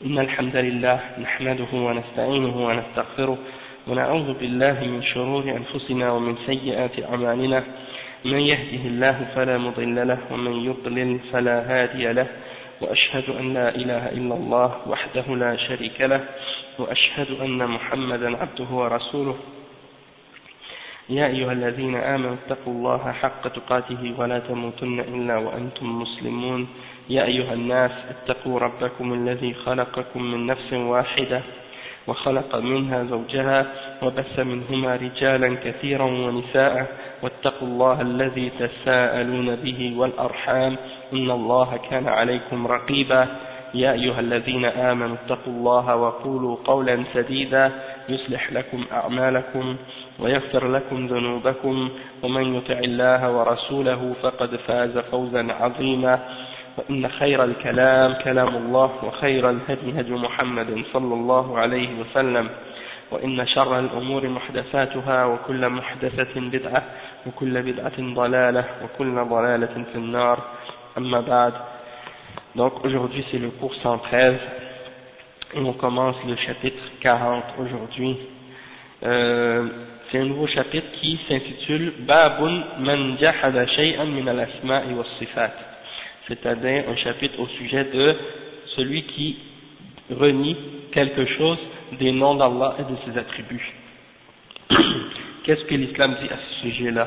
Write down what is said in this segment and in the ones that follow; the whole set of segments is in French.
إن الحمد لله نحمده ونستعينه ونستغفره ونعوذ بالله من شرور أنفسنا ومن سيئات أعمالنا من يهده الله فلا مضل له ومن يضلل فلا هادي له وأشهد أن لا إله إلا الله وحده لا شريك له وأشهد أن محمدا عبده ورسوله يا أيها الذين آمنوا اتقوا الله حق تقاته ولا تموتن إلا وأنتم مسلمون يا أيها الناس اتقوا ربكم الذي خلقكم من نفس واحدة وخلق منها زوجها وبث منهما رجالا كثيرا ونساء واتقوا الله الذي تساءلون به والأرحام إن الله كان عليكم رقيبا يا أيها الذين آمنوا اتقوا الله وقولوا قولا سديدا يصلح لكم أعمالكم ويغفر لكم ذنوبكم ومن يطع الله ورسوله فقد فاز فوزا عظيما وإن خير الكلام كلام الله وخير الهدي هدي محمد صلى الله عليه وسلم وإن شر الأمور محدثاتها وكل محدثة بدعة وكل بدعة ضلالة وكل ضلالة في النار أما بعد. Donc aujourd'hui c'est le cours 113 et on commence le chapitre 40 aujourd'hui. C'est un nouveau chapitre qui s'intitule Babun man jahada shay'an min al-asma'i was-sifat, c'est-à-dire un chapitre au sujet de celui qui renie quelque chose des noms d'Allah et de ses attributs. Qu'est-ce que l'islam dit à ce sujet-là?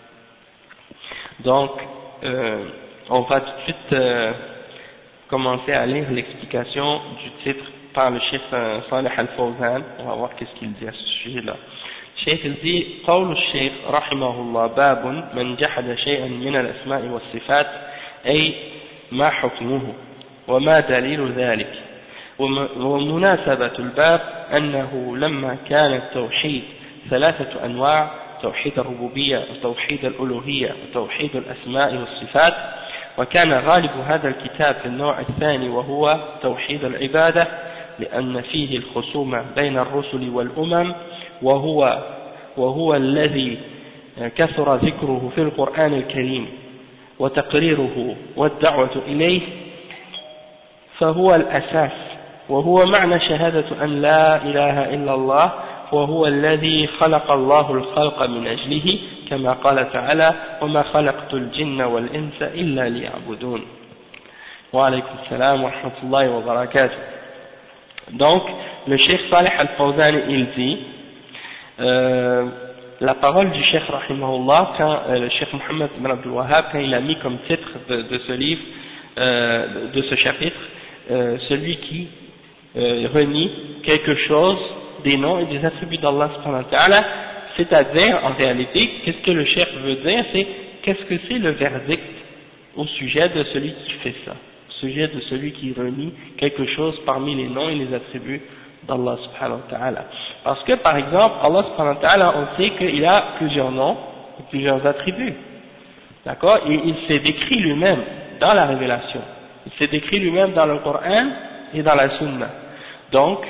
Donc on va tout de suite commencer à lire l'explication du titre par le Cheikh Salih Al-Fawzan. On va voir qu'est-ce qu'il dit à ce sujet-là. الشيخ الذي قول الشيخ رحمه الله باب من جحد شيئا من الأسماء والصفات أي ما حكمه وما دليل ذلك. ومناسبة الباب أنه لما كان التوحيد ثلاثة أنواع توحيد الربوبية وتوحيد الألوهية وتوحيد الأسماء والصفات وكان غالب هذا الكتاب في النوع الثاني وهو توحيد العبادة لأن فيه الخصومة بين الرسل والأمم وهو الذي كثر ذكره في القرآن الكريم وتقريره والدعوة إليه فهو الأساس وهو معنى شهادة أن لا إله إلا الله وهو الذي خلق الله الخلق من أجله كما قال تعالى وما خلقت الجن والإنس إلا ليعبدون. وعليكم السلام ورحمة الله وبركاته. Donc le Cheikh Salih Al-Fawzan il dit la parole du Cheikh Rahimahullah quand le Cheikh Mohammed ibn Abdul Wahhab quand il a mis comme titre de ce livre de ce chapitre celui qui renie quelque chose des noms et des attributs d'Allah subhanahu wa ta'ala, c'est-à-dire en réalité qu'est-ce que le Cheikh veut dire, c'est qu'est-ce que c'est le verdict au sujet de celui qui fait ça, au sujet de celui qui renie quelque chose parmi les noms et les attributs d'Allah subhanahu wa ta'ala. Parce que par exemple Allah subhanahu wa ta'ala, on sait qu'il a plusieurs noms et plusieurs attributs, d'accord, et il s'est décrit lui-même dans la révélation, il s'est décrit lui-même dans le Coran et dans la Sunna. Donc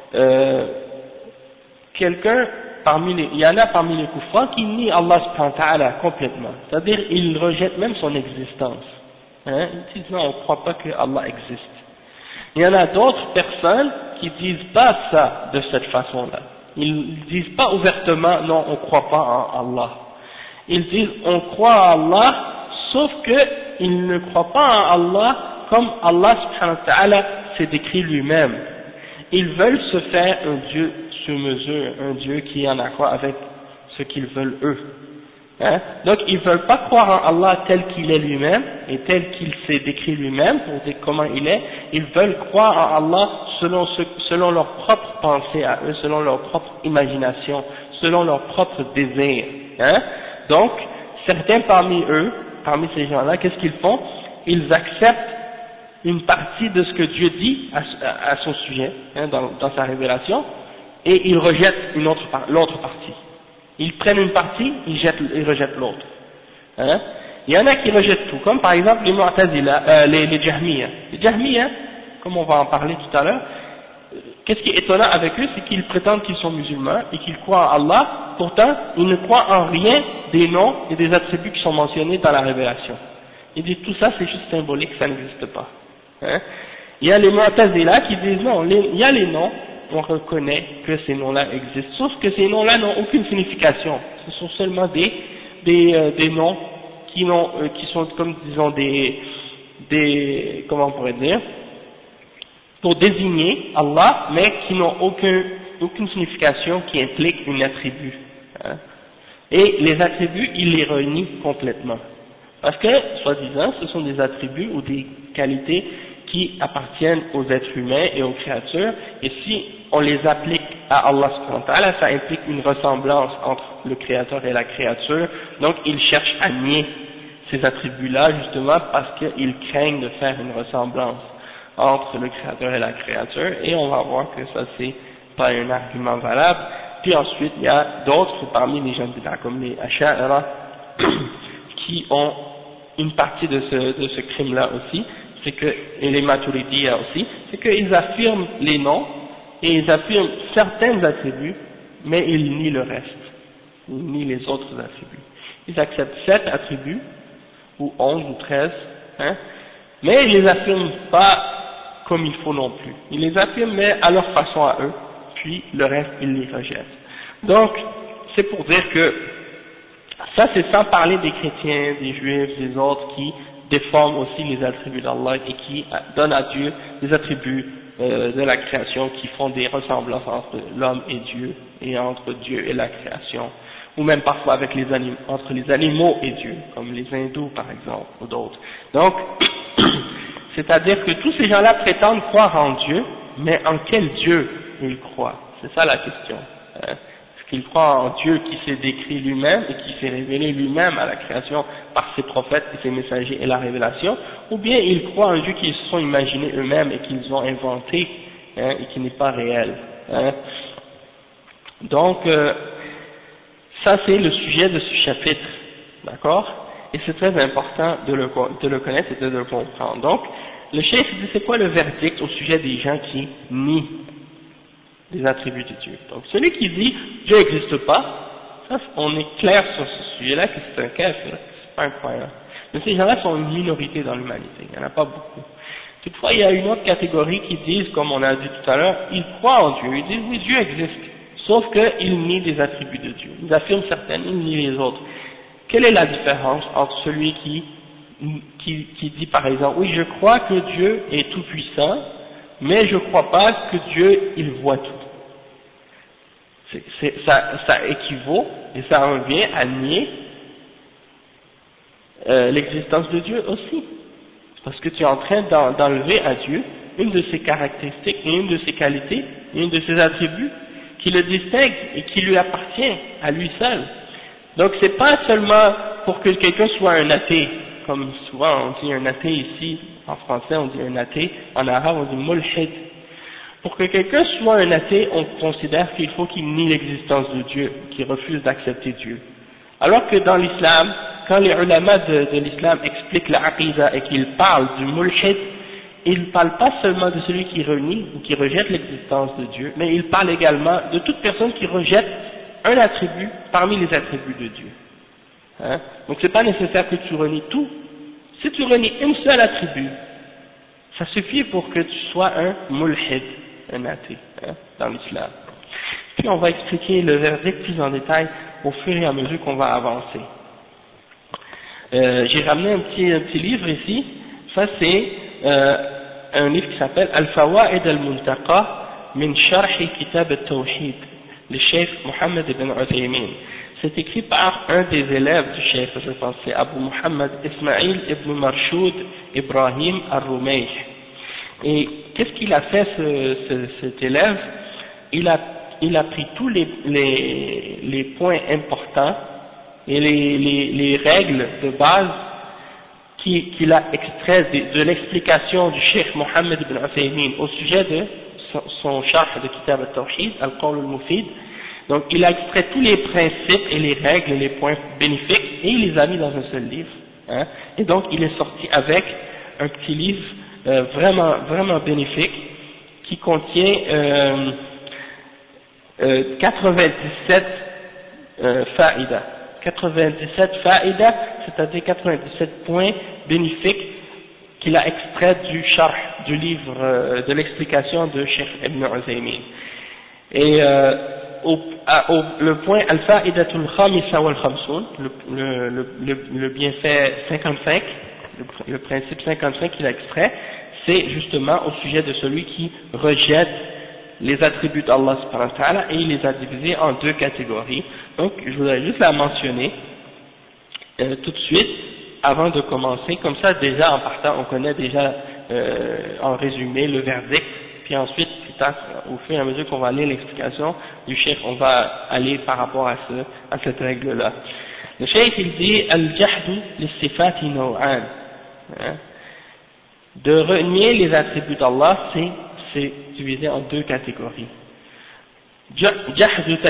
il y en a parmi les kuffars qui nient Allah subhanahu wa ta'ala complètement, c'est-à-dire ils rejettent même son existence, hein? Ils disent non, on ne croit pas que Allah existe. Il y en a d'autres personnes qui disent pas ça de cette façon-là, ils disent pas ouvertement non, on ne croit pas en Allah, ils disent on croit en Allah, sauf que ils ne croient pas en Allah comme Allah subhanahu wa ta'ala s'est décrit lui-même. Ils veulent se faire un Dieu sur mesure, un Dieu qui est en accord avec ce qu'ils veulent eux. Hein? Donc ils ne veulent pas croire en Allah tel qu'il est lui-même et tel qu'il s'est décrit lui-même pour dire comment il est. Ils veulent croire en Allah selon leur propre pensée à eux, selon leur propre imagination, selon leur propre désir. Hein? Donc certains parmi eux, parmi ces gens-là, qu'est-ce qu'ils font? Ils acceptent une partie de ce que Dieu dit à son sujet, hein, dans sa révélation, et ils rejettent l'autre partie. Ils prennent une partie, ils rejettent l'autre. Hein. Il y en a qui rejettent tout, comme par exemple les Mu'tazila, les Jahmiya. Les Jahmiya, comme on va en parler tout à l'heure, qu'est-ce qui est étonnant avec eux, c'est qu'ils prétendent qu'ils sont musulmans et qu'ils croient en Allah, pourtant ils ne croient en rien des noms et des attributs qui sont mentionnés dans la révélation. Ils disent tout ça c'est juste symbolique, ça n'existe pas. Hein. Il y a les Mu'tazila qui disent non, il y a les noms, on reconnaît que ces noms-là existent, sauf que ces noms-là n'ont aucune signification. Ce sont seulement des noms qui sont comme disons comment on pourrait dire, pour désigner Allah, mais qui n'ont aucune signification qui implique une attribut. Hein. Et les attributs, il les renie complètement. Parce que, soi-disant, ce sont des attributs ou des qualités qui appartiennent aux êtres humains et aux créatures, et si on les applique à Allah subhanahu wa ta'ala, ça implique une ressemblance entre le créateur et la créature, donc ils cherchent à nier ces attributs-là, justement parce qu'ils craignent de faire une ressemblance entre le créateur et la créature, et on va voir que ça c'est pas un argument valable. Puis ensuite il y a d'autres parmi les gens bid'a comme les Asha'ira qui ont une partie de ce crime-là aussi, c'est que, et les Maturidiyya aussi, c'est qu'ils affirment les noms et ils affirment certains attributs, mais ils nient le reste, ils nient les autres attributs. Ils acceptent 7 attributs, ou 11 ou 13, hein, mais ils les affirment pas comme il faut non plus. Ils les affirment mais à leur façon à eux, puis le reste ils les rejettent. Donc, c'est pour dire que ça c'est sans parler des chrétiens, des juifs, des autres qui déforment aussi les attributs d'Allah et qui donnent à Dieu des attributs de la création qui font des ressemblances entre l'homme et Dieu, et entre Dieu et la création, ou même parfois avec entre les animaux et Dieu, comme les hindous par exemple, ou d'autres. Donc, c'est-à-dire que tous ces gens-là prétendent croire en Dieu, mais en quel Dieu ils croient? C'est ça la question. Est-ce qu'ils croient en Dieu qui s'est décrit lui-même et qui s'est révélé lui-même à la création par ses prophètes et ses messagers et la révélation, ou bien ils croient en un Dieu qu'ils se sont imaginés eux-mêmes et qu'ils ont inventé, hein, et qui n'est pas réel, hein. Donc, ça c'est le sujet de ce chapitre, d'accord? Et c'est très important de le connaître et de le comprendre. Donc, le cheikh dit c'est quoi le verdict au sujet des gens qui nient des attributs de Dieu? Donc, celui qui dit Dieu n'existe pas, ça, on est clair sur ce sujet-là que c'est un kafir, c'est pas un croyant. Mais ces gens-là sont une minorité dans l'humanité, il n'y en a pas beaucoup. Toutefois, il y a une autre catégorie qui disent, comme on a dit tout à l'heure, ils croient en Dieu, ils disent oui, Dieu existe, sauf qu'ils nient des attributs de Dieu. Ils affirment certaines, ils nient les autres. Quelle est la différence entre celui qui dit par exemple, oui, je crois que Dieu est tout puissant, mais je ne crois pas que Dieu, il voit tout. Ça équivaut, et ça revient à nier l'existence de Dieu aussi. Parce que tu es en train d'enlever à Dieu une de ses caractéristiques, et une de ses qualités, et une de ses attributs, qui le distingue et qui lui appartient à lui seul. Donc c'est pas seulement pour que quelqu'un soit un athée, comme souvent on dit un athée ici, en français on dit un athée, en arabe on dit mulhid. Pour que quelqu'un soit un athée, on considère qu'il faut qu'il nie l'existence de Dieu, qu'il refuse d'accepter Dieu. Alors que dans l'islam, quand les ulama de l'islam expliquent la aqidah et qu'ils parlent du mulhid, ils ne parlent pas seulement de celui qui renie ou qui rejette l'existence de Dieu, mais ils parlent également de toute personne qui rejette un attribut parmi les attributs de Dieu. Hein? Donc c'est pas nécessaire que tu renies tout. Si tu renies un seul attribut, ça suffit pour que tu sois un mulhid, un athée, hein, dans l'islam. Puis on va expliquer le verdict plus en détail au fur et à mesure qu'on va avancer. J'ai ramené un petit livre ici. Ça c'est un livre qui s'appelle Al-Fawaid al-Muntaqa min Sharh Kitab al-Tawhid, le Cheikh Mohammed ibn Uthaymin. C'est écrit par un des élèves du Cheikh, je pense, c'est Abu Muhammad Ismail ibn Marshoud Ibrahim al-Rumayh. Et qu'est-ce qu'il a fait cet élève? Il a pris tous les points importants et les règles de base qu'il a extraits de l'explication du Cheikh Mohammed ibn Uthaymin au sujet de son sharh de Kitab al-Tawhid, Al-Qawl al-Mufid. Donc il a extrait tous les principes et les règles et les points bénéfiques et il les a mis dans un seul livre. Hein. Et donc il est sorti avec un petit livre vraiment bénéfique qui contient 97 faïda. 97 faïda, c'est-à-dire 97 points bénéfiques qu'il a extrait du sharh, du livre de l'explication de Cheikh Ibn Uthaymin. Et le point al-fa'idatul khamisa wal khamsoun, le bienfait 55, le principe 55 qu'il a extrait, c'est justement au sujet de celui qui rejette les attributs d'Allah subhanahu wa ta'ala, et il les a divisés en deux catégories. Donc je voudrais juste la mentionner tout de suite avant de commencer, comme ça déjà en partant on connaît déjà en résumé le verdict, puis ensuite plus tard au fur et à mesure qu'on va lire l'explication du cheikh, on va aller par rapport à cette règle là. Le cheikh il dit al-jahdu lis-sifati naw'an, de renier les attributs d'Allah, c'est divisé en deux catégories. جحد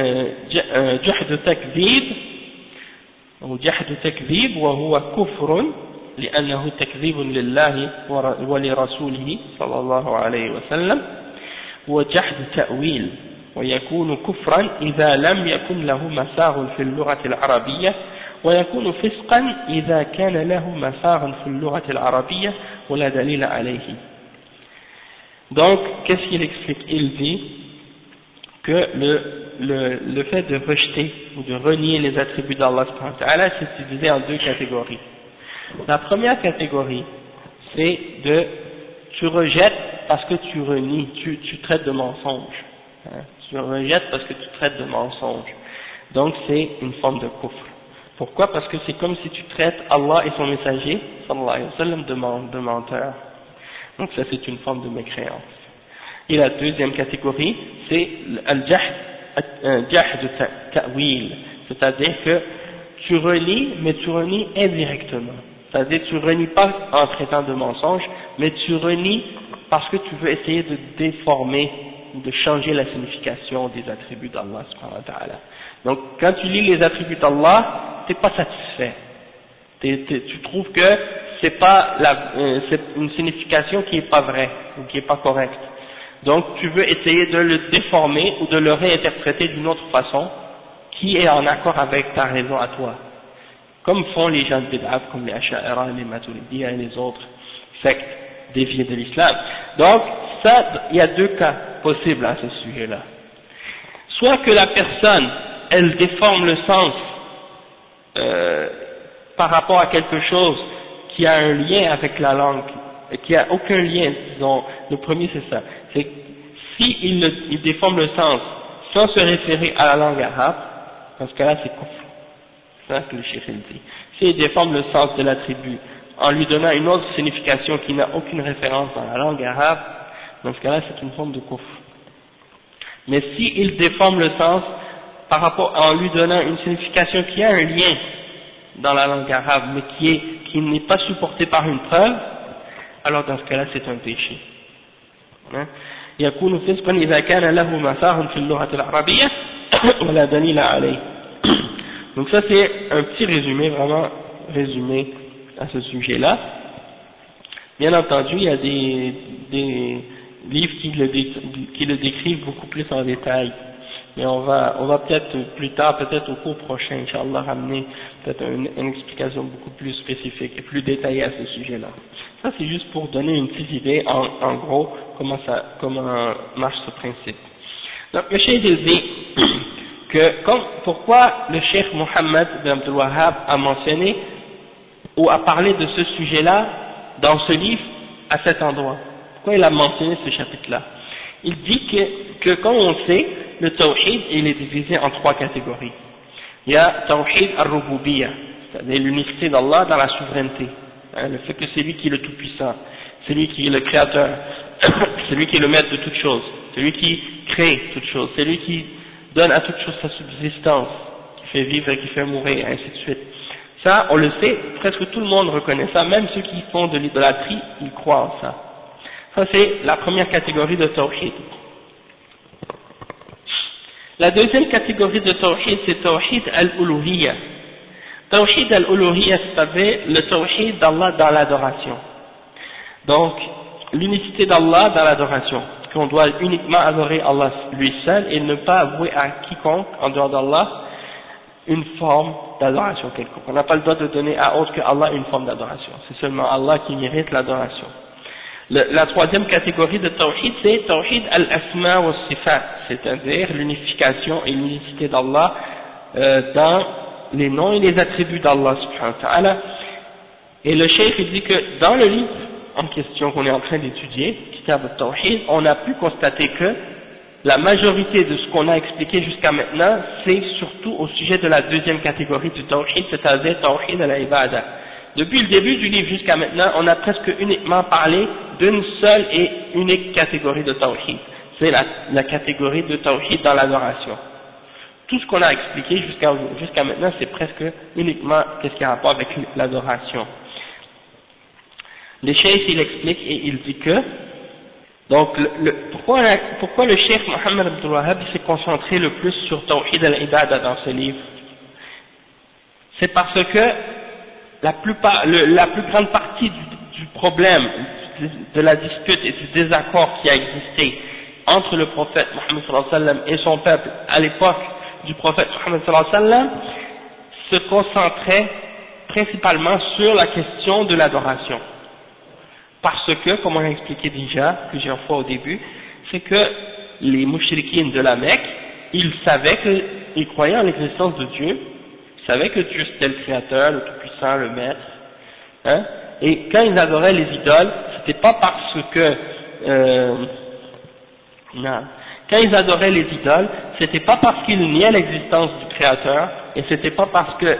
تكذيب أو جحد تكذيب وهو كفر لأنه تكذيب لله ولرسوله صلى الله عليه وسلم، وجحد تأويل ويكون كفرا إذا لم يكن له مساغ في اللغة العربية، ويكون فسقا إذا كان له مساغ في اللغة العربية ولا دليل عليه. Donc, qu'est-ce qu'il explique? Il dit que le fait de rejeter ou de renier les attributs d'Allah subhanahu wa ta'ala, c'est divisé en deux catégories. La première catégorie, c'est tu rejettes parce que tu renies, tu traites de mensonge. Tu rejettes parce que tu traites de mensonge. Donc c'est une forme de kufr. Pourquoi? Parce que c'est comme si tu traites Allah et son messager, sallallahu alayhi wa sallam, de menteur. Donc ça c'est une forme de mécréance. Et la deuxième catégorie, c'est al-jahd ta'wil, c'est-à-dire que tu renies, mais tu renies indirectement. C'est-à-dire tu renies pas en traitant de mensonge, mais tu renies parce que tu veux essayer de déformer, de changer la signification des attributs d'Allah subhanahu wa ta'ala. Donc quand tu lis les attributs d'Allah, t'es pas satisfait. Tu trouves que c'est une signification qui est pas vraie, ou qui est pas correcte. Donc tu veux essayer de le déformer ou de le réinterpréter d'une autre façon qui est en accord avec ta raison à toi, comme font les gens de bid'ah, comme les Asha'ira, les Maturidiyya et les autres sectes déviées de l'islam. Donc ça, il y a deux cas possibles à ce sujet-là. Soit que la personne, elle déforme le sens par rapport à quelque chose qui a un lien avec la langue, qui a aucun lien, disons, le premier c'est ça, c'est si il déforme le sens sans se référer à la langue arabe, dans ce cas-là c'est kufr, c'est ça que le cheikh dit. S'il déforme le sens de l'attribut en lui donnant une autre signification qui n'a aucune référence dans la langue arabe, dans ce cas-là c'est une forme de kufr. Mais s'il déforme le sens par rapport en lui donnant une signification qui a un lien dans la langue arabe, mais qui n'est pas supporté par une preuve, alors dans ce cas-là c'est un péché. يكون فسقا إذا كان له مساغ في اللغة العربية ولا دليل عليه. Donc ça c'est un petit résumé, vraiment résumé à ce sujet-là. Bien entendu il y a des livres qui le décrivent beaucoup plus en détail. Mais on va peut-être plus tard, peut-être au cours prochain, Inch'Allah, ramener peut-être une explication beaucoup plus spécifique et plus détaillée à ce sujet-là. Ça c'est juste pour donner une petite idée, en gros, comment marche ce principe. Donc le cheikh dit que pourquoi le cheikh Mohammed bin Abdul Wahhab a mentionné ou a parlé de ce sujet-là dans ce livre à cet endroit. Pourquoi il a mentionné ce chapitre-là? Il dit que comme on sait, le tawhid il est divisé en trois catégories. Il y a tawhid al-rububiyya, c'est-à-dire l'unicité d'Allah dans la souveraineté, le fait que c'est lui qui est le tout-puissant, c'est lui qui est le créateur, c'est lui qui est le maître de toutes choses, c'est lui qui crée toutes choses, c'est lui qui donne à toutes choses sa subsistance, qui fait vivre et qui fait mourir, ainsi de suite. Ça, on le sait, presque tout le monde reconnaît ça, même ceux qui font de l'idolâtrie, ils croient en ça. Ça c'est la première catégorie de tawhid. La deuxième catégorie de tawhid, c'est tawhid al-uluhiyya. Tawhid al-uluhiyya, c'est-à-dire le tawhid d'Allah dans l'adoration. Donc, l'unicité d'Allah dans l'adoration, qu'on doit uniquement adorer Allah lui seul et ne pas avouer à quiconque en dehors d'Allah une forme d'adoration quelconque. On n'a pas le droit de donner à autre que Allah une forme d'adoration. C'est seulement Allah qui mérite l'adoration. La troisième catégorie de tawhid, c'est tawhid al-asma wa sifat, c'est-à-dire l'unification et l'unicité d'Allah dans les noms et les attributs d'Allah subhanahu wa ta'ala. Et le cheikh il dit que dans le livre en question qu'on est en train d'étudier, Kitab al-Tawhid, on a pu constater que la majorité de ce qu'on a expliqué jusqu'à maintenant, c'est surtout au sujet de la deuxième catégorie du tawhid, c'est-à-dire tawhid al-ibada. Depuis le début du livre jusqu'à maintenant, on a presque uniquement parlé d'une seule et unique catégorie de tawhid. C'est la catégorie de tawhid dans l'adoration. Tout ce qu'on a expliqué jusqu'à maintenant, c'est presque uniquement qu'est-ce qui a rapport avec l'adoration. Le cheikh il explique et il dit que donc pourquoi le cheikh Mohammed Abdul Wahhab s'est concentré le plus sur Tawhid al-Ibada dans ce livre? C'est parce que la plus grande partie du problème, de la dispute et du désaccord qui a existé entre le prophète Mohammed sallallahu alayhi wa sallam et son peuple à l'époque du prophète Mohammed sallallahu alayhi wa sallam se concentrait principalement sur la question de l'adoration. Parce que, comme on a expliqué déjà plusieurs fois au début, c'est que les mouchriquines de la Mecque, ils croyaient en l'existence de Dieu, ils savaient que Dieu c'était le créateur, le tout-puissant, le maître, hein, et quand ils adoraient les idoles, c'était pas parce que, quand ils adoraient les idoles, c'était pas parce qu'ils niaient l'existence du créateur, et c'était pas parce que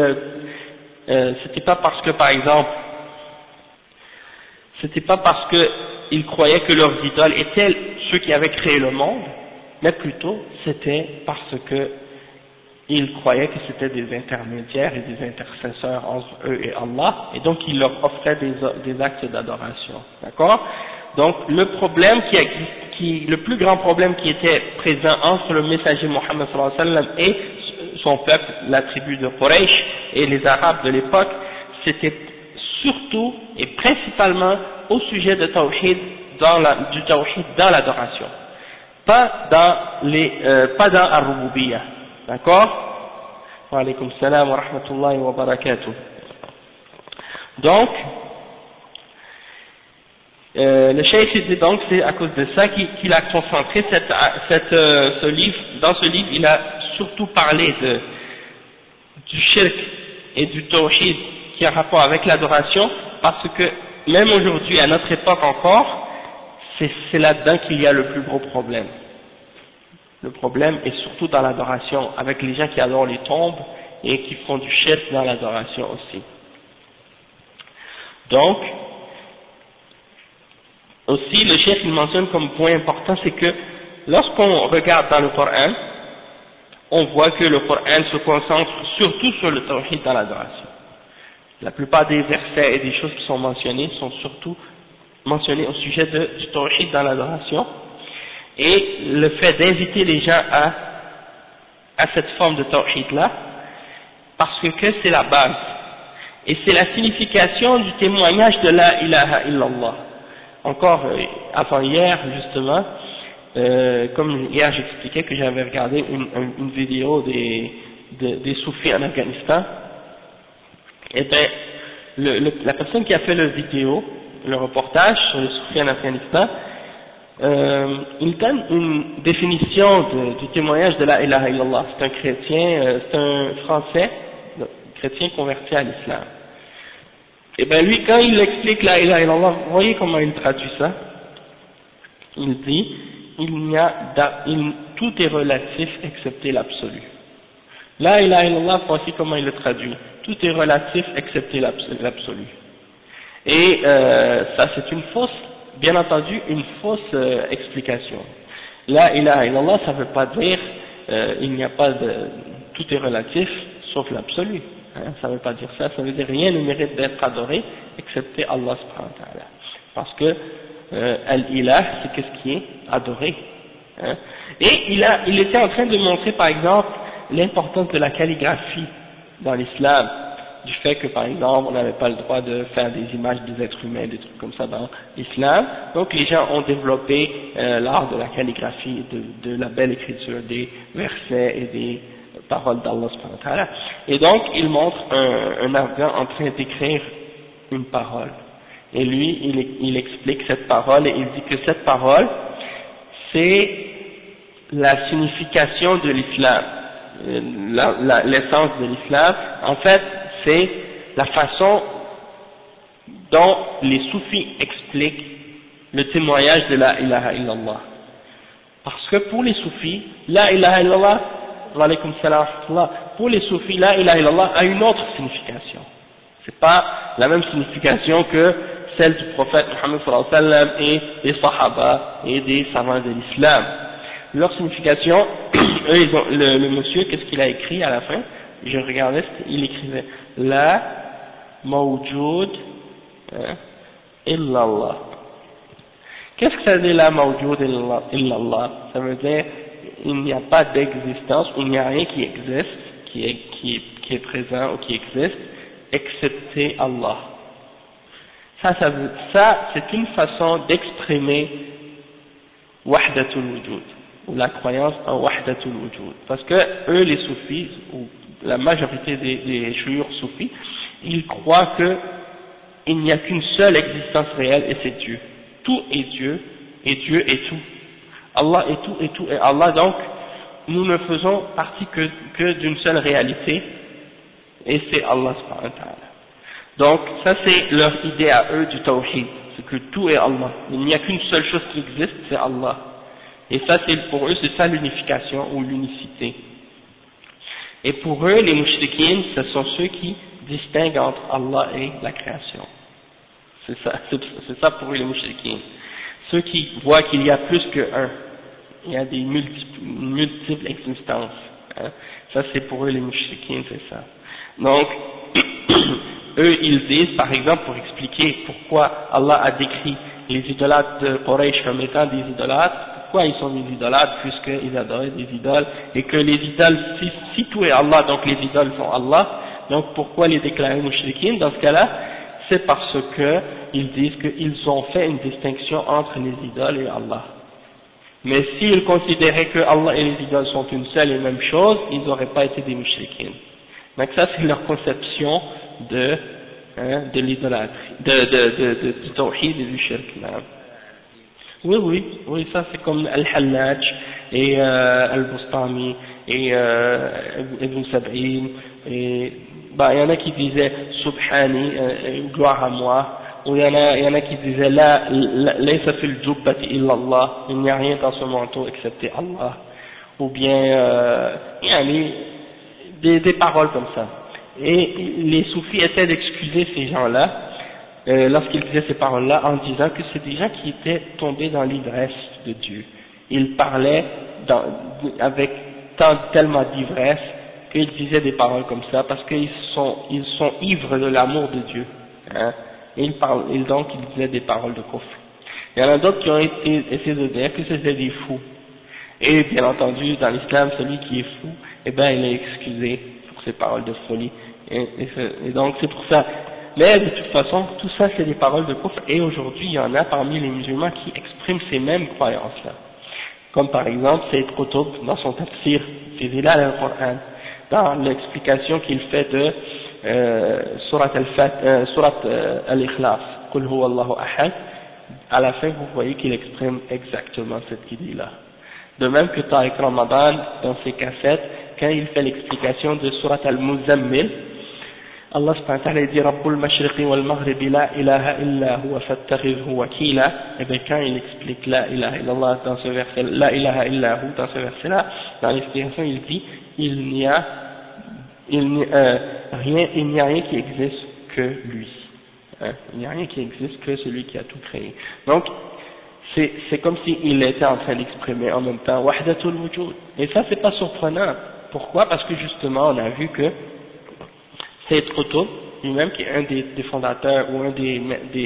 par exemple, c'était pas parce qu'ils croyaient que leurs idoles étaient ceux qui avaient créé le monde, mais plutôt c'était parce qu'ils croyaient que c'était des intermédiaires et des intercesseurs entre eux et Allah, et donc ils leur offraient des actes d'adoration. D'accord? Donc le problème le plus grand problème qui était présent entre le messager Mohammed sallallahu alayhi wa sallam et son peuple, la tribu de Quraysh et les Arabes de l'époque, c'était surtout et principalement au sujet de tawhid du tawhid dans l'adoration, pas dans ar-rububiyyah, d'accord? Wa alaykum salam wa rahmatullahi wa barakatuh. Donc le cheikh dit donc c'est à cause de ça qu'il a concentré ce livre. Dans ce livre il a surtout parlé du shirk et du tawhid qui a rapport avec l'adoration, parce que même aujourd'hui, à notre époque encore, c'est là-dedans qu'il y a le plus gros problème. Le problème est surtout dans l'adoration, avec les gens qui adorent les tombes et qui font du shirk dans l'adoration aussi. Donc, aussi le cheikh il mentionne comme point important, c'est que lorsqu'on regarde dans le Coran, on voit que le Coran se concentre surtout sur le tawhid dans l'adoration. La plupart des versets et des choses qui sont mentionnées sont surtout mentionnées au sujet du tawhid dans l'adoration, et le fait d'inviter les gens à cette forme de tawhid là, parce que c'est la base, et c'est la signification du témoignage de la ilaha illallah. Encore avant-hier justement, comme hier j'expliquais que j'avais regardé une vidéo des soufis en Afghanistan. Eh bien, la personne qui a fait le reportage sur les soufis en Afghanistan, il donne une définition du témoignage de la ilaha illallah. C'est un chrétien, c'est un français, chrétien converti à l'islam. Et bien lui, quand il explique la ilaha illallah, vous voyez comment il traduit ça? Il dit, tout est relatif excepté l'absolu. La ilaha illallah, voici comment il le traduit. Tout est relatif excepté l'absolu. Et ça c'est bien entendu une fausse explication. La ilaha illallah, ça ne veut pas dire il n'y a pas tout est relatif sauf l'absolu. Hein, ça ne veut pas dire ça, ça veut dire rien ne mérite d'être adoré excepté Allah subhanahu wa ta'ala. Parce que al-ilah, c'est qu'est-ce qui est adoré. Hein. Et il était en train de montrer par exemple l'importance de la calligraphie dans l'islam, du fait que par exemple on n'avait pas le droit de faire des images des êtres humains, des trucs comme ça dans l'islam, donc les gens ont développé l'art de la calligraphie, de la belle écriture des versets et paroles d'Allah subhanahu wa ta'ala. Et donc, il montre un Afghan en train d'écrire une parole. Et lui, il explique cette parole et il dit que cette parole, c'est la signification de l'islam, l'essence de l'islam. En fait, c'est la façon dont les soufis expliquent le témoignage de la ilaha illallah. Parce que pour les soufis, la ilaha illallah, wa alaykum salam, pour les soufis, la ilaha illallah a une autre signification. C'est pas la même signification que celle du prophète Muhammad sallallahu alayhi wa sallam et des sahaba et des savants de l'islam. Leur signification, eux, ils ont, le monsieur, qu'est-ce qu'il a écrit à la fin? Je regardais, il écrivait la mawjoud illallah. Qu'est-ce que ça veut dire la mawjoud illallah? Ça veut dire il n'y a pas d'existence, il n'y a rien qui existe, qui est présent ou qui existe, excepté Allah. Ça c'est une façon d'exprimer wahdatul wujud, ou la croyance en wahdatul wujud. Parce que eux, les soufis, ou la majorité des shuyukh soufis, ils croient que il n'y a qu'une seule existence réelle et c'est Dieu. Tout est Dieu, et Dieu est tout. Allah est tout, et tout est Allah. Donc, nous ne faisons partie que d'une seule réalité, et c'est Allah subhanahu wa ta'ala. Donc, ça c'est leur idée à eux du tawhid, c'est que tout est Allah. Il n'y a qu'une seule chose qui existe, c'est Allah. Et ça, pour eux, c'est ça l'unification ou l'unicité. Et pour eux, les mushrikines, ce sont ceux qui distinguent entre Allah et la création. C'est ça pour eux les mushrikines. Ceux qui voient qu'il y a plus qu'un, il y a des multiples existences. Hein. Ça c'est pour eux les mushrikines, c'est ça. Donc, eux ils disent, par exemple, pour expliquer pourquoi Allah a décrit les idolâtres de Quraysh comme étant des idolâtres, pourquoi ils sont des idolâtres puisqu'ils adoraient des idoles, et que les idoles, si tout est Allah, donc les idoles sont Allah, donc pourquoi les déclarer mushrikines? Dans ce cas-là, c'est parce que ils disent qu'ils ont fait une distinction entre les idoles et Allah. Mais s'ils considéraient que Allah et les idoles sont une seule et même chose, ils n'auraient pas été des mushrikines. Donc ça c'est leur conception de l'idolâtrie, du tawhid et du shirk. Oui, ça c'est comme Al-Hallaj et Al-Bustami et Ibn Sab'in et il y en a qui disaient Subhani, gloire à moi, ou il y en a qui disaient laysa fil jubbati illa Allah, il n'y a rien dans ce manteau excepté Allah, ou bien des paroles comme ça. Et les soufis essaient d'excuser ces gens-là lorsqu'ils disaient ces paroles-là en disant que c'est des gens qui étaient tombés dans l'ivresse de Dieu. Ils parlaient avec tellement d'ivresse qu'ils disaient des paroles comme ça parce qu'ils sont ivres de l'amour de Dieu. Hein, et donc ils disaient des paroles de kufr. Il y en a d'autres qui ont essayé de dire que c'était des fous. Et bien entendu, dans l'islam, celui qui est fou, il est excusé pour ces paroles de folie. Et donc c'est pour ça. Mais de toute façon, tout ça c'est des paroles de kufr. Et aujourd'hui, il y en a parmi les musulmans qui expriment ces mêmes croyances-là. Comme par exemple, Sayyid Qutb, dans son tafsir, fi Zilal al-Qur'an, dans l'explication qu'il fait de surat al-Ikhlas, Qul huwa Allahu ahad, à la fin vous voyez qu'il exprime exactement cette idée-là. De même que Tariq Ramadan, dans ses cassettes, quand il fait l'explication de surat al-Muzammil, Allah subhanahu wa ta'ala dit Rabbul Mashriqi wal Maghribi la ilaha illa huwa fattakhidhu wakila. Et bien quand il explique la ilaha illallah dans ce verset, la ilaha illa hu dans ce verset-là, dans l'explication il dit il n'y a rien qui existe que lui. Hein, il n'y a rien qui existe que celui qui a tout créé. Donc c'est comme s'il était en train d'exprimer en même temps wahdatul wujud. Et ça c'est pas surprenant. Pourquoi? Parce que justement on a vu que Sayyid Qutb, lui-même qui est un des fondateurs ou un des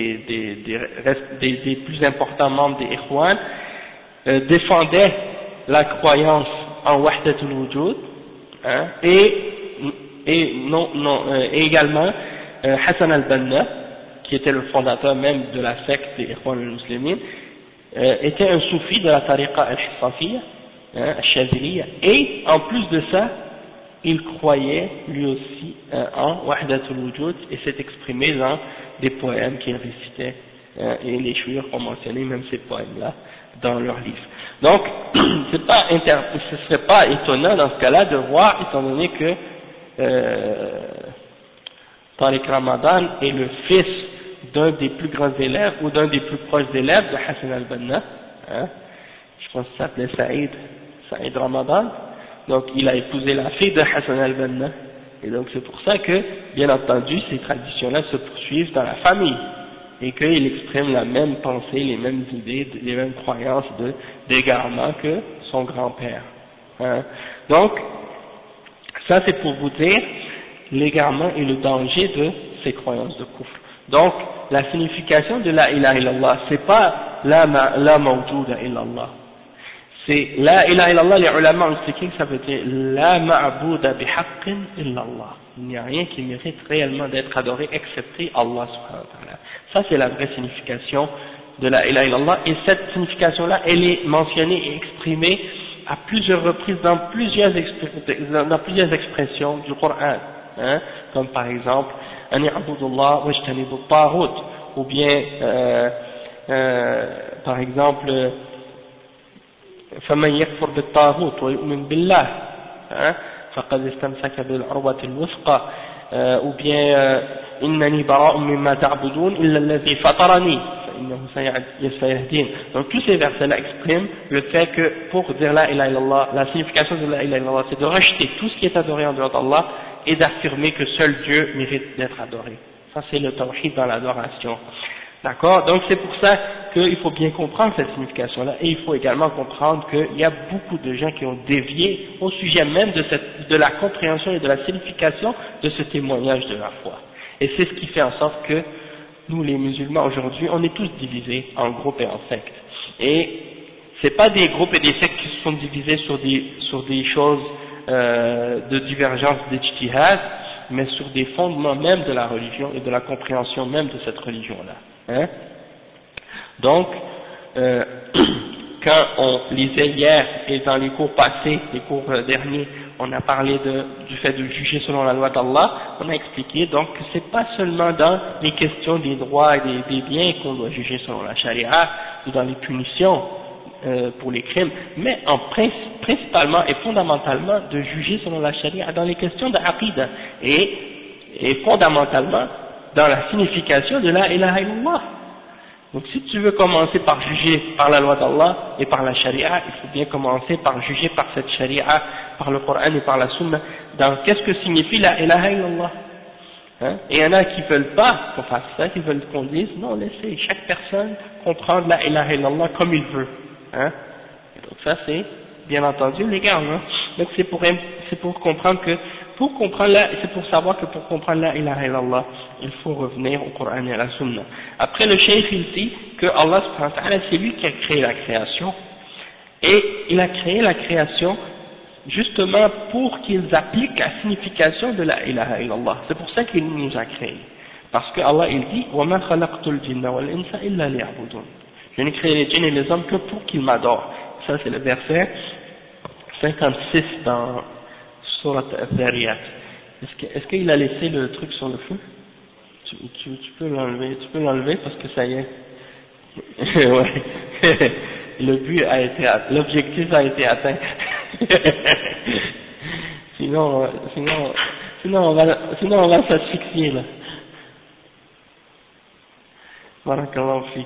plus importants membres des Ikhwan, défendait la croyance en Wahdatul Wujud, hein, et également Hassan al-Banna, qui était le fondateur même de la secte des Ikhwan al-Muslimin, était un soufi de la tariqa al-Hissafiyya, al-Shaziliya, et en plus de ça, il croyait lui aussi en Wahdatul Wujud et s'est exprimé dans des poèmes qu'il récitait, et les chouïrs ont mentionné même ces poèmes-là dans leur livre. Donc, ce serait pas étonnant dans ce cas-là de voir, étant donné que Tariq Ramadan est le fils d'un des plus grands élèves ou d'un des plus proches élèves de Hassan al-Banna, hein, je pense que ça s'appelait Saïd Ramadan, donc il a épousé la fille de Hassan al-Banna, et donc c'est pour ça que, bien entendu, ces traditions-là se poursuivent dans la famille, et qu'il exprime la même pensée, les mêmes idées, les mêmes croyances d'égarement que son grand-père. Hein. Donc, ça c'est pour vous dire l'égarement et le danger de ces croyances de kufr. Donc, la signification de la ilaha illallah, c'est pas la mawjouda illallah. C'est la ilaha illallah, les ulama ont expliqué que ça veut dire la ma'bouda bihaqqin illallah. Il n'y a rien qui mérite réellement d'être adoré excepté Allah subhanahu wa ta'ala. Ça c'est la vraie signification de la ilaha illallah, et cette signification-là, elle est mentionnée et exprimée à plusieurs reprises dans plusieurs expressions du Coran, hein, comme par exemple Ani abudullah wa ijtanibu at-taghut, ou bien par exemple فمن يكفر بالطاغوت ويؤمن بالله فقد استمسك بالعروة الوثقى, ou bien إنني براء مما تعبدون إلا الذي فطرني فإنه سيهدين. Donc tous ces versets-là expriment le fait que pour dire la ilaha illallah, la signification de la ilaha illallah, c'est de rejeter tout ce qui est adoré en dehors d'Allah et d'affirmer que seul Dieu mérite d'être adoré. Ça c'est le tawhid dans l'adoration. D'accord? Donc c'est pour ça qu'il faut bien comprendre cette signification-là, et il faut également comprendre qu'il y a beaucoup de gens qui ont dévié au sujet même de la compréhension et de la signification de ce témoignage de la foi. Et c'est ce qui fait en sorte que nous les musulmans aujourd'hui, on est tous divisés en groupes et en sectes. Et c'est pas des groupes et des sectes qui se sont divisés sur des choses de divergence d'ijtihad, mais sur des fondements même de la religion et de la compréhension même de cette religion-là. Hein? Donc, quand on lisait hier et dans les cours passés, les cours derniers, on a parlé du fait de juger selon la loi d'Allah, on a expliqué donc que c'est pas seulement dans les questions des droits et des biens qu'on doit juger selon la charia, ou dans les punitions pour les crimes, mais principalement et fondamentalement de juger selon la charia dans les questions d'aqida, et fondamentalement dans la signification de la ilaha illallah. Donc si tu veux commencer par juger par la loi d'Allah et par la charia, il faut bien commencer par juger par cette charia, par le Coran et par la sunna, dans qu'est-ce que signifie la ilaha illallah. Hein? Et il y en a qui veulent pas qu'on fasse ça, qui veulent qu'on dise non, laissez chaque personne comprendre la ilaha illallah comme il veut. Hein? Et donc ça c'est bien entendu légal. Hein? Donc c'est pour comprendre que c'est pour savoir que pour comprendre la ilaha illallah, il faut revenir au Coran et à la Sunna. Après le cheikh il dit que Allah subhanahu wa ta'ala, c'est lui qui a créé la création, et il a créé la création justement pour qu'ils appliquent la signification de la ilaha illallah. C'est pour ça qu'il nous a créés. Parce que Allah il dit وَمَا خَلَقْتُ الْجِنَّ وَالْإِنسَ إِلَّا لِيَعْبُدُونَ. Je n'ai créé les djinns et les hommes que pour qu'ils m'adorent. Ça c'est le verset 56 dans Surat Al-Dhariyat. Est-ce qu'il a laissé le truc sur le feu? Tu peux l'enlever parce que ça y est. Ouais. L'objectif a été atteint. sinon on va s'asphyxier là. Barakallahu fik.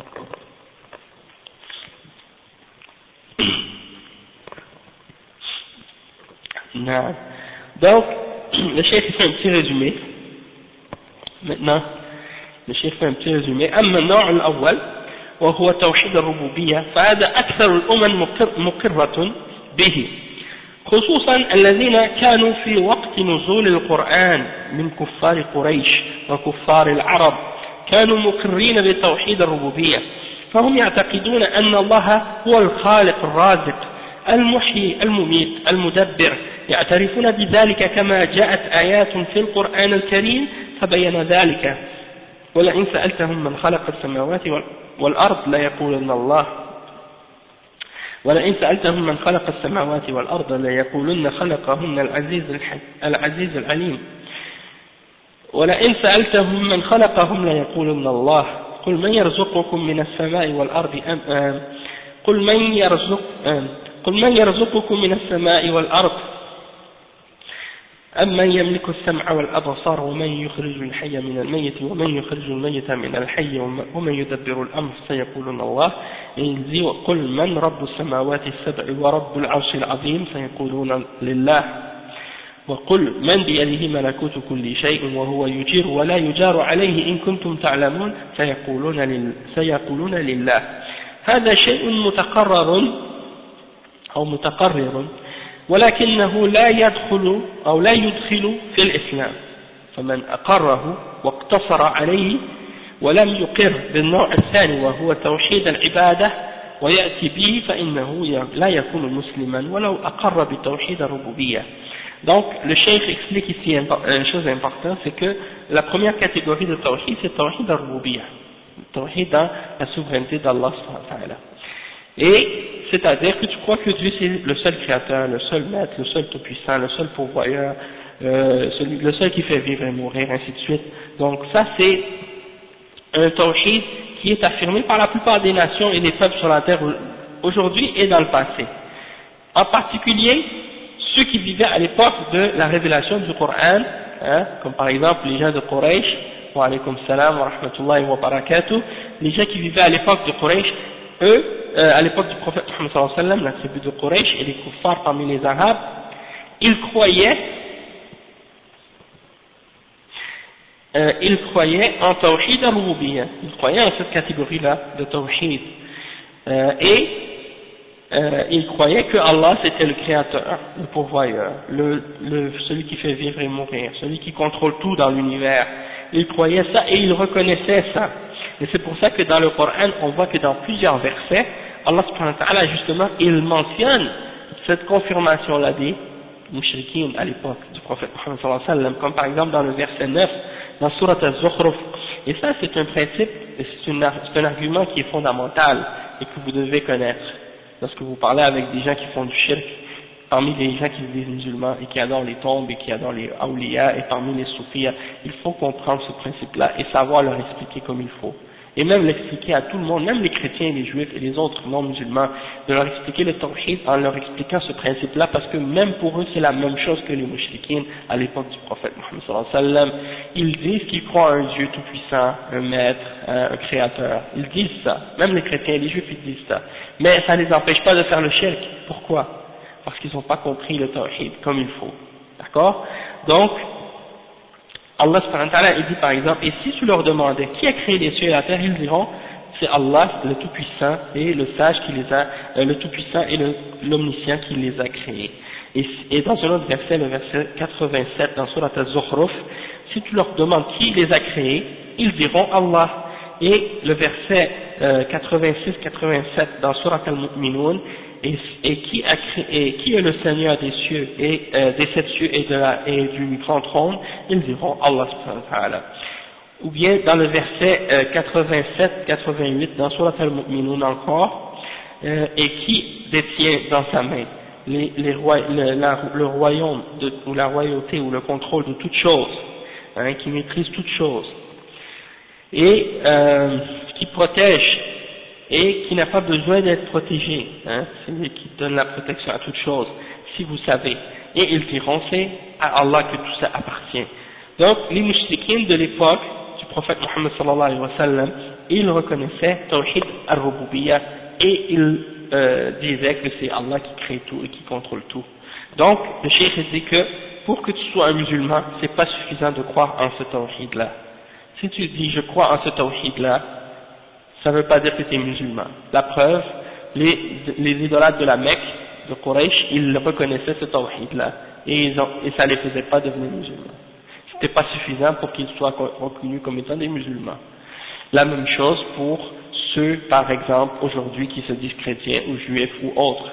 Non. Donc, le chef fait un petit résumé. Maintenant, le chef fait un petit résumé. أما النوع الأول وهو توحيد الربوبية فهذا أكثر الأمم مقرة به، خصوصا الذين كانوا في وقت نزول القرآن من كفار قريش وكفار العرب، كانوا مقرين بتوحيد الربوبية، فهم يعتقدون أن الله هو الخالق الرازق المحيي المميت المدبر، يعترفون بذلك كما جاءت آيات في القرآن الكريم فبين ذلك، ولئن سألتهم من خلق السماوات والأرض لا يقولن الله. ولئن سألتهم من خلق السماوات والأرض ليقولن خلقهن العزيز العليم ولئن سألتهم من خلقهم ليقولن الله قل من يرزقكم من السماء والأرض قل من يرزقكم من السماء والأرض أمن يملك السمع والأبصار ومن يخرج الحي من الميت ومن يخرج الميت من الحي ومن يدبر الأمر سيقولون الله قل من رب السماوات السبع ورب العرش العظيم سيقولون لله وقل من بيده ملكوت كل شيء وهو يجير ولا يجار عليه إن كنتم تعلمون سيقولون لله هذا شيء متقرر أو متقرر ولكنه لا يدخل أو لا يدخل في الإسلام فمن أقره واقتصر عليه ولم يقر بالنوع الثاني وهو توحيد العبادة ويأتي به فإنه لا يكون مسلما ولو أقر بتوحيد الربوبية. Donc le cheikh explique ici une chose importante, c'est que la première catégorie de tawhid c'est tawhid al-rububiyya, tawhid dans la souveraineté d'Allah subhanahu wa ta'ala. Et c'est-à-dire que tu crois que Dieu c'est le seul créateur, le seul maître, le seul tout-puissant, le seul pourvoyeur, le seul qui fait vivre et mourir, ainsi de suite. Donc ça c'est un tawhid qui est affirmé par la plupart des nations et des peuples sur la terre aujourd'hui et dans le passé. En particulier, ceux qui vivaient à l'époque de la révélation du Coran, comme par exemple les gens de Quraysh, wa alaykum salam wa rahmatullahi wa barakatuh, les gens qui vivaient à l'époque de Quraysh, eux, à l'époque du prophète Muhammad sallallahu alayhi wa sallam, la tribu de Quraysh et les kuffars parmi les Arabes, ils croyaient en Tawhid al-Rububiyya, ils croyaient en cette catégorie-là de Tawhid, ils croyaient que Allah c'était le créateur, le pourvoyeur, celui qui fait vivre et mourir, celui qui contrôle tout dans l'univers. Ils croyaient ça et ils reconnaissaient ça. Et c'est pour ça que dans le Coran, on voit que dans plusieurs versets, Allah subhanahu wa ta'ala justement, il mentionne cette confirmation-là des mushrikines à l'époque du prophète Muhammad sallallahu alayhi wa sallam, comme par exemple dans le verset 9, dans Surat al-Zukhruf. Et ça c'est un principe, c'est un argument qui est fondamental et que vous devez connaître. Lorsque vous parlez avec des gens qui font du shirk, parmi les gens qui se disent musulmans et qui adorent les tombes et qui adorent les awliya et parmi les soufis, il faut comprendre ce principe-là et savoir leur expliquer comme il faut. Et même l'expliquer à tout le monde, même les chrétiens, les juifs et les autres non-musulmans, de leur expliquer le tawhid en leur expliquant ce principe-là, parce que même pour eux c'est la même chose que les mushrikines à l'époque du prophète Muhammad sallallahu alayhi wa sallam. Ils disent qu'ils croient en un Dieu tout-puissant, un maître, un créateur. Ils disent ça. Même les chrétiens et les juifs ils disent ça. Mais ça ne les empêche pas de faire le shirk. Pourquoi? Parce qu'ils n'ont pas compris le tawhid comme il faut. D'accord? Donc, Allah subhanahu wa ta'ala, il dit par exemple, et si tu leur demandais qui a créé les cieux et la terre, ils diront, c'est Allah, le tout-puissant et le sage qui les a, le tout-puissant et l'omniscient qui les a créés. Et dans un autre verset, le verset 87 dans Surat al-Zukhruf, si tu leur demandes qui les a créés, ils diront Allah. Et le verset 86-87 dans Surat al-Mu'minun, et qui est le Seigneur des cieux et des sept cieux et du grand trône, ils diront Allah subhanahu wa ta'ala. Ou bien dans le verset 87-88 dans Surat al-Mu'minun encore, et qui détient dans sa main le royaume ou la royauté ou le contrôle de toutes choses, qui maîtrise toutes choses, et qui protège et qui n'a pas besoin d'être protégé, c'est lui qui donne la protection à toutes choses, si vous savez. Et ils diront, c'est à Allah que tout ça appartient. Donc les mushrikines de l'époque du prophète Muhammad sallallahu alayhi wa sallam, ils reconnaissaient Tawhid al-Rububiyya et ils disaient que c'est Allah qui crée tout et qui contrôle tout. Donc le cheikh dit que pour que tu sois un musulman, c'est pas suffisant de croire en ce Tawhid là. Si tu dis je crois en ce Tawhid là, ça ne veut pas dire que tu es musulman. La preuve, les idolâtres de la Mecque, de Quraysh, ils reconnaissaient ce tawhid-là, et ça ne les faisait pas devenir musulmans. C'était pas suffisant pour qu'ils soient reconnus comme étant des musulmans. La même chose pour ceux, par exemple, aujourd'hui qui se disent chrétiens ou juifs ou autres.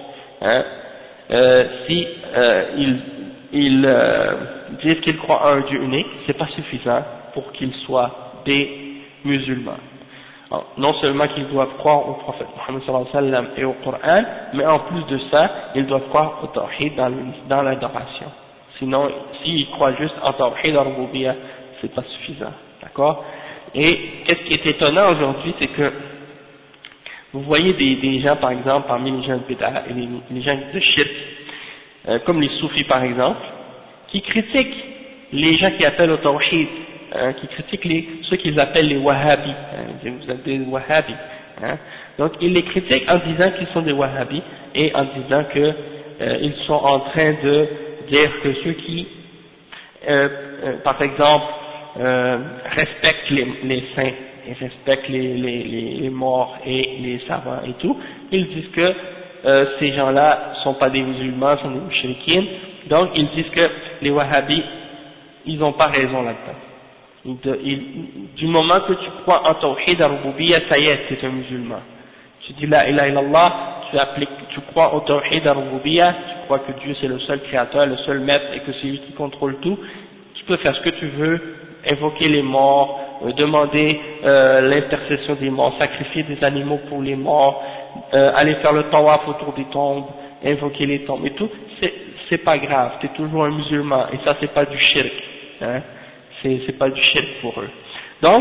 Si ils disent qu'ils croient en un Dieu unique, c'est pas suffisant pour qu'ils soient des musulmans. Alors, non seulement qu'ils doivent croire au prophète Mohammed sallallahu alayhi wa sallam et au Coran, mais en plus de ça, ils doivent croire au tawhid dans l'adoration. Sinon, s'ils croient juste en tawhid al-rububiyyah, c'est pas suffisant. D'accord? Et qu'est-ce qui est étonnant aujourd'hui, c'est que vous voyez des gens, par exemple, parmi les gens de bid'a et les gens de shirk, comme les soufis par exemple, qui critiquent les gens qui appellent au tawhid, qui critiquent ceux qu'ils appellent les wahhabis, vous êtes des wahhabis, donc ils les critiquent en disant qu'ils sont des wahhabis et en disant que ils sont en train de dire que ceux qui, par exemple, respectent les saints et respectent les morts et les savants et tout, ils disent que ces gens-là sont pas des musulmans, sont des mushrikines, donc ils disent que les wahhabis, ils n'ont pas raison là-dedans. Du moment que tu crois en tawhid al-rububiyyah, ça y est, tu es un musulman. Tu dis la ilaha illallah, tu crois au tawhid al-rububiyyah, tu crois que Dieu c'est le seul créateur, le seul maître et que c'est lui qui contrôle tout, tu peux faire ce que tu veux, invoquer les morts, demander l'intercession des morts, sacrifier des animaux pour les morts, aller faire le tawaf autour des tombes, invoquer les tombes et tout, c'est pas grave, tu es toujours un musulman et ça c'est pas du shirk, c'est pas du shirk pour eux. Donc,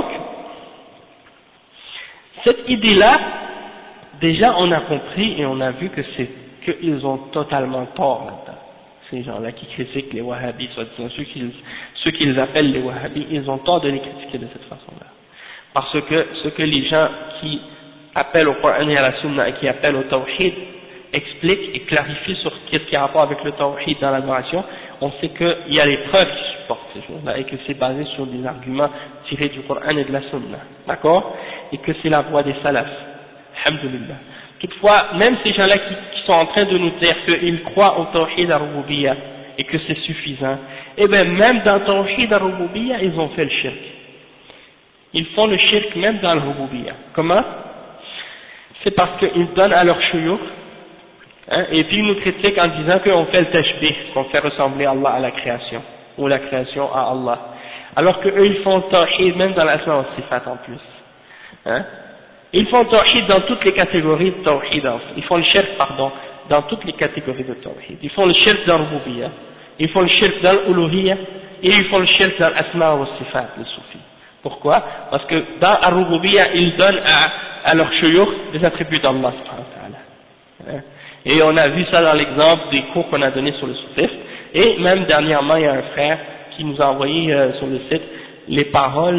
cette idée-là, déjà on a compris et on a vu que qu'ils ont totalement tort là-dedans. Ces gens-là qui critiquent les wahhabis, soit-disant ceux qu'ils appellent les wahhabis, ils ont tort de les critiquer de cette façon-là. Parce que ce que les gens qui appellent au Coran et à la Sunna et qui appellent au tawhid expliquent et clarifient sur ce qui a rapport avec le tawhid dans l'adoration, on sait qu'il y a les preuves qui supportent ces choses-là et que c'est basé sur des arguments tirés du Coran et de la Sunna, d'accord? Et que c'est la voie des salafs, alhamdulillah. Toutefois, même ces gens-là qui sont en train de nous dire qu'ils croient au tawhid al-rububiyyah et que c'est suffisant, eh bien même dans le tawhid al-rububiyyah, ils ont fait le shirk. Ils font le shirk même dans le rububiyyah. Comment? C'est parce qu'ils donnent à leur shuyukh, et puis ils nous critiquent en disant qu'on fait le tashbih, qu'on fait ressembler Allah à la création, ou la création à Allah. Alors que eux ils font le tawhid même dans l'asma wa sifat en plus. Ils font le tawhid dans toutes les catégories de tawhid, ils font le shirk, pardon, dans toutes les catégories de tawhid. Ils font le shirk dans le rububiyyah, ils font le shirk dans l'uluhiyyah, et ils font le shirk dans l'asma wa sifat, les soufis. Pourquoi? Parce que dans al-rububiyyah, ils donnent à leur shuyukh des attributs d'Allah subhanahu wa ta'ala. Et on a vu ça dans l'exemple des cours qu'on a donnés sur le soufisme. Et même dernièrement, il y a un frère qui nous a envoyé sur le site les paroles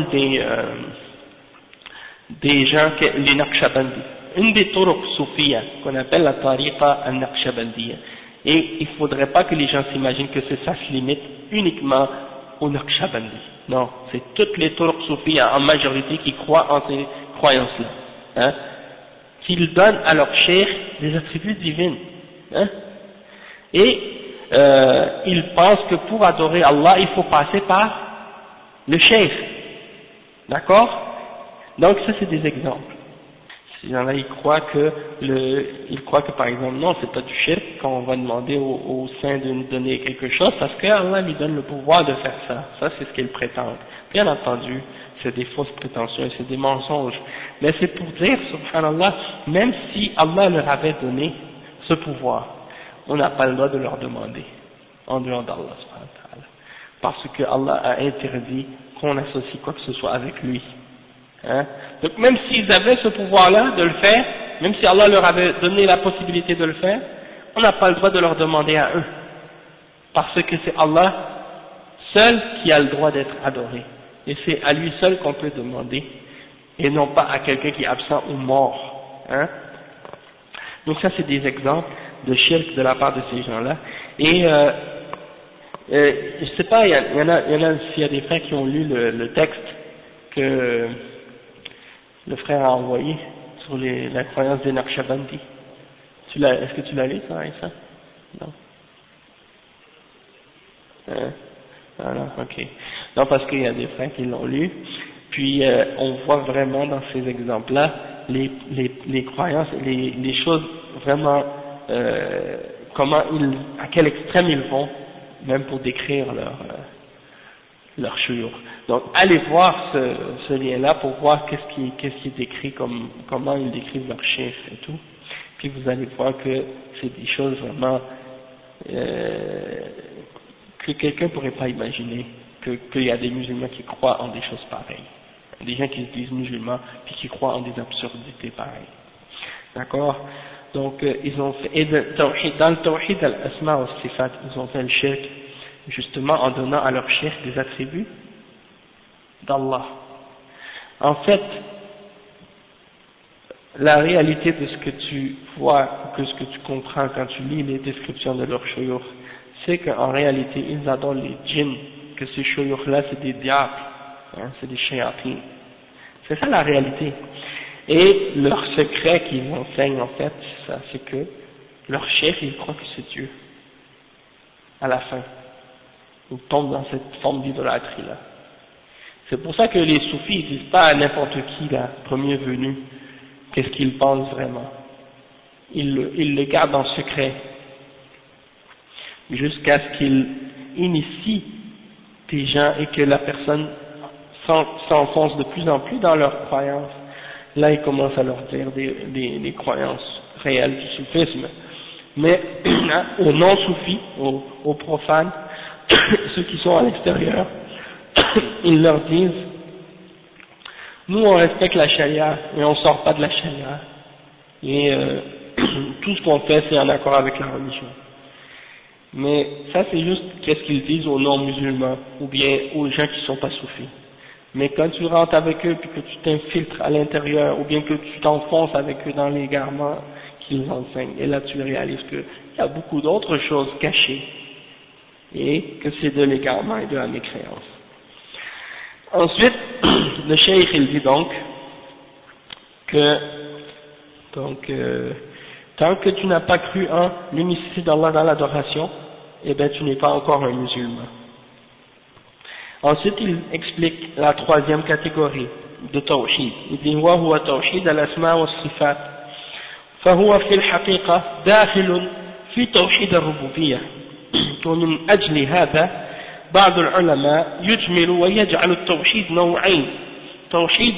des gens, les Naqshbandis. Une des turuq soufiyya qu'on appelle la tariqa al-Naqshbandiyya. Et il ne faudrait pas que les gens s'imaginent que ça se limite uniquement aux Naqshbandis. Non, c'est toutes les turuq soufiyya en majorité qui croient en ces croyances-là. Qu'ils donnent à leur cheikh des attributs divins. Et ils pensent que pour adorer Allah, il faut passer par le cheikh. D'accord? Donc ça c'est des exemples. Ces gens-là ils croient que par exemple, non, c'est pas du shirk quand on va demander au saint de nous donner quelque chose parce que Allah lui donne le pouvoir de faire ça. Ça c'est ce qu'ils prétendent. Bien entendu, c'est des fausses prétentions, c'est des mensonges. Mais c'est pour dire, subhanallah, même si Allah leur avait donné ce pouvoir, on n'a pas le droit de leur demander, en dehors d'Allah, subhanahu wa ta'ala. Parce que Allah a interdit qu'on associe quoi que ce soit avec lui. Donc même s'ils avaient ce pouvoir-là de le faire, même si Allah leur avait donné la possibilité de le faire, on n'a pas le droit de leur demander à eux. Parce que c'est Allah seul qui a le droit d'être adoré. Et c'est à lui seul qu'on peut demander, et non pas à quelqu'un qui est absent ou mort. Donc ça c'est des exemples de shirk de la part de ces gens-là. Et je sais pas, il y en a s'il y a des frères qui ont lu le texte que le frère a envoyé sur la croyance des Naqshbandis. Est-ce que tu l'as lu ça, Aïssa? Non. Voilà, ok. Non, parce qu'il y a des frères qui l'ont lu, puis on voit vraiment dans ces exemples-là les croyances, les choses vraiment, à quel extrême ils vont, même pour décrire leur shuyukh. Donc allez voir ce lien-là pour voir qu'est-ce qui est écrit, comment ils décrivent leurs chiffres et tout. Puis vous allez voir que c'est des choses vraiment que quelqu'un pourrait pas imaginer, qu'il y a des musulmans qui croient en des choses pareilles. Des gens qui se disent musulmans puis qui croient en des absurdités pareilles. D'accord? Donc ils ont fait, et dans le tawhid al-asma wa sifat, ils ont fait le shirk justement en donnant à leur shirk des attributs d'Allah. En fait, la réalité de ce que tu vois, que ce que tu comprends quand tu lis les descriptions de leurs shuyukh, c'est qu'en réalité ils adorent les djinns, que ces shuyukh-là c'est des diables, hein, c'est des shayatin. C'est ça la réalité. Et leur secret qu'ils enseignent en fait, c'est que leur chef il croit que c'est Dieu. À la fin, ils tombent dans cette forme d'idolâtrie là. C'est pour ça que les soufis ils disent pas à n'importe qui là, premier venu, qu'est-ce qu'ils pensent vraiment. Ils le gardent en secret jusqu'à ce qu'ils initient des gens et que la personne s'enfonce de plus en plus dans leurs croyances. Là, ils commencent à leur dire des croyances réelles du soufisme. Mais aux non-soufis, aux profanes, ceux qui sont à l'extérieur, ils leur disent nous on respecte la charia, mais on sort pas de la charia. Et tout ce qu'on fait c'est en accord avec la religion. Mais ça c'est juste qu'est-ce qu'ils disent aux non-musulmans, ou bien aux gens qui sont pas soufis. Mais quand tu rentres avec eux, puis que tu t'infiltres à l'intérieur, ou bien que tu t'enfonces avec eux dans l'égarement qu'ils enseignent, et là tu réalises qu'il y a beaucoup d'autres choses cachées, et que c'est de l'égarement et de la mécréance. Ensuite, le cheikh il dit donc que tant que tu n'as pas cru en l'unicité d'Allah dans l'adoration, eh bien tu n'es pas encore un musulman. Ensuite, il explique la troisième catégorie de tawhid. Il dit وهو توحيد الأسماء والصفات فهو في الحقيقة داخل في توحيد الربوبية ومن أجل هذا بعض العلماء يجمل ويجعل التوحيد نوعين توحيد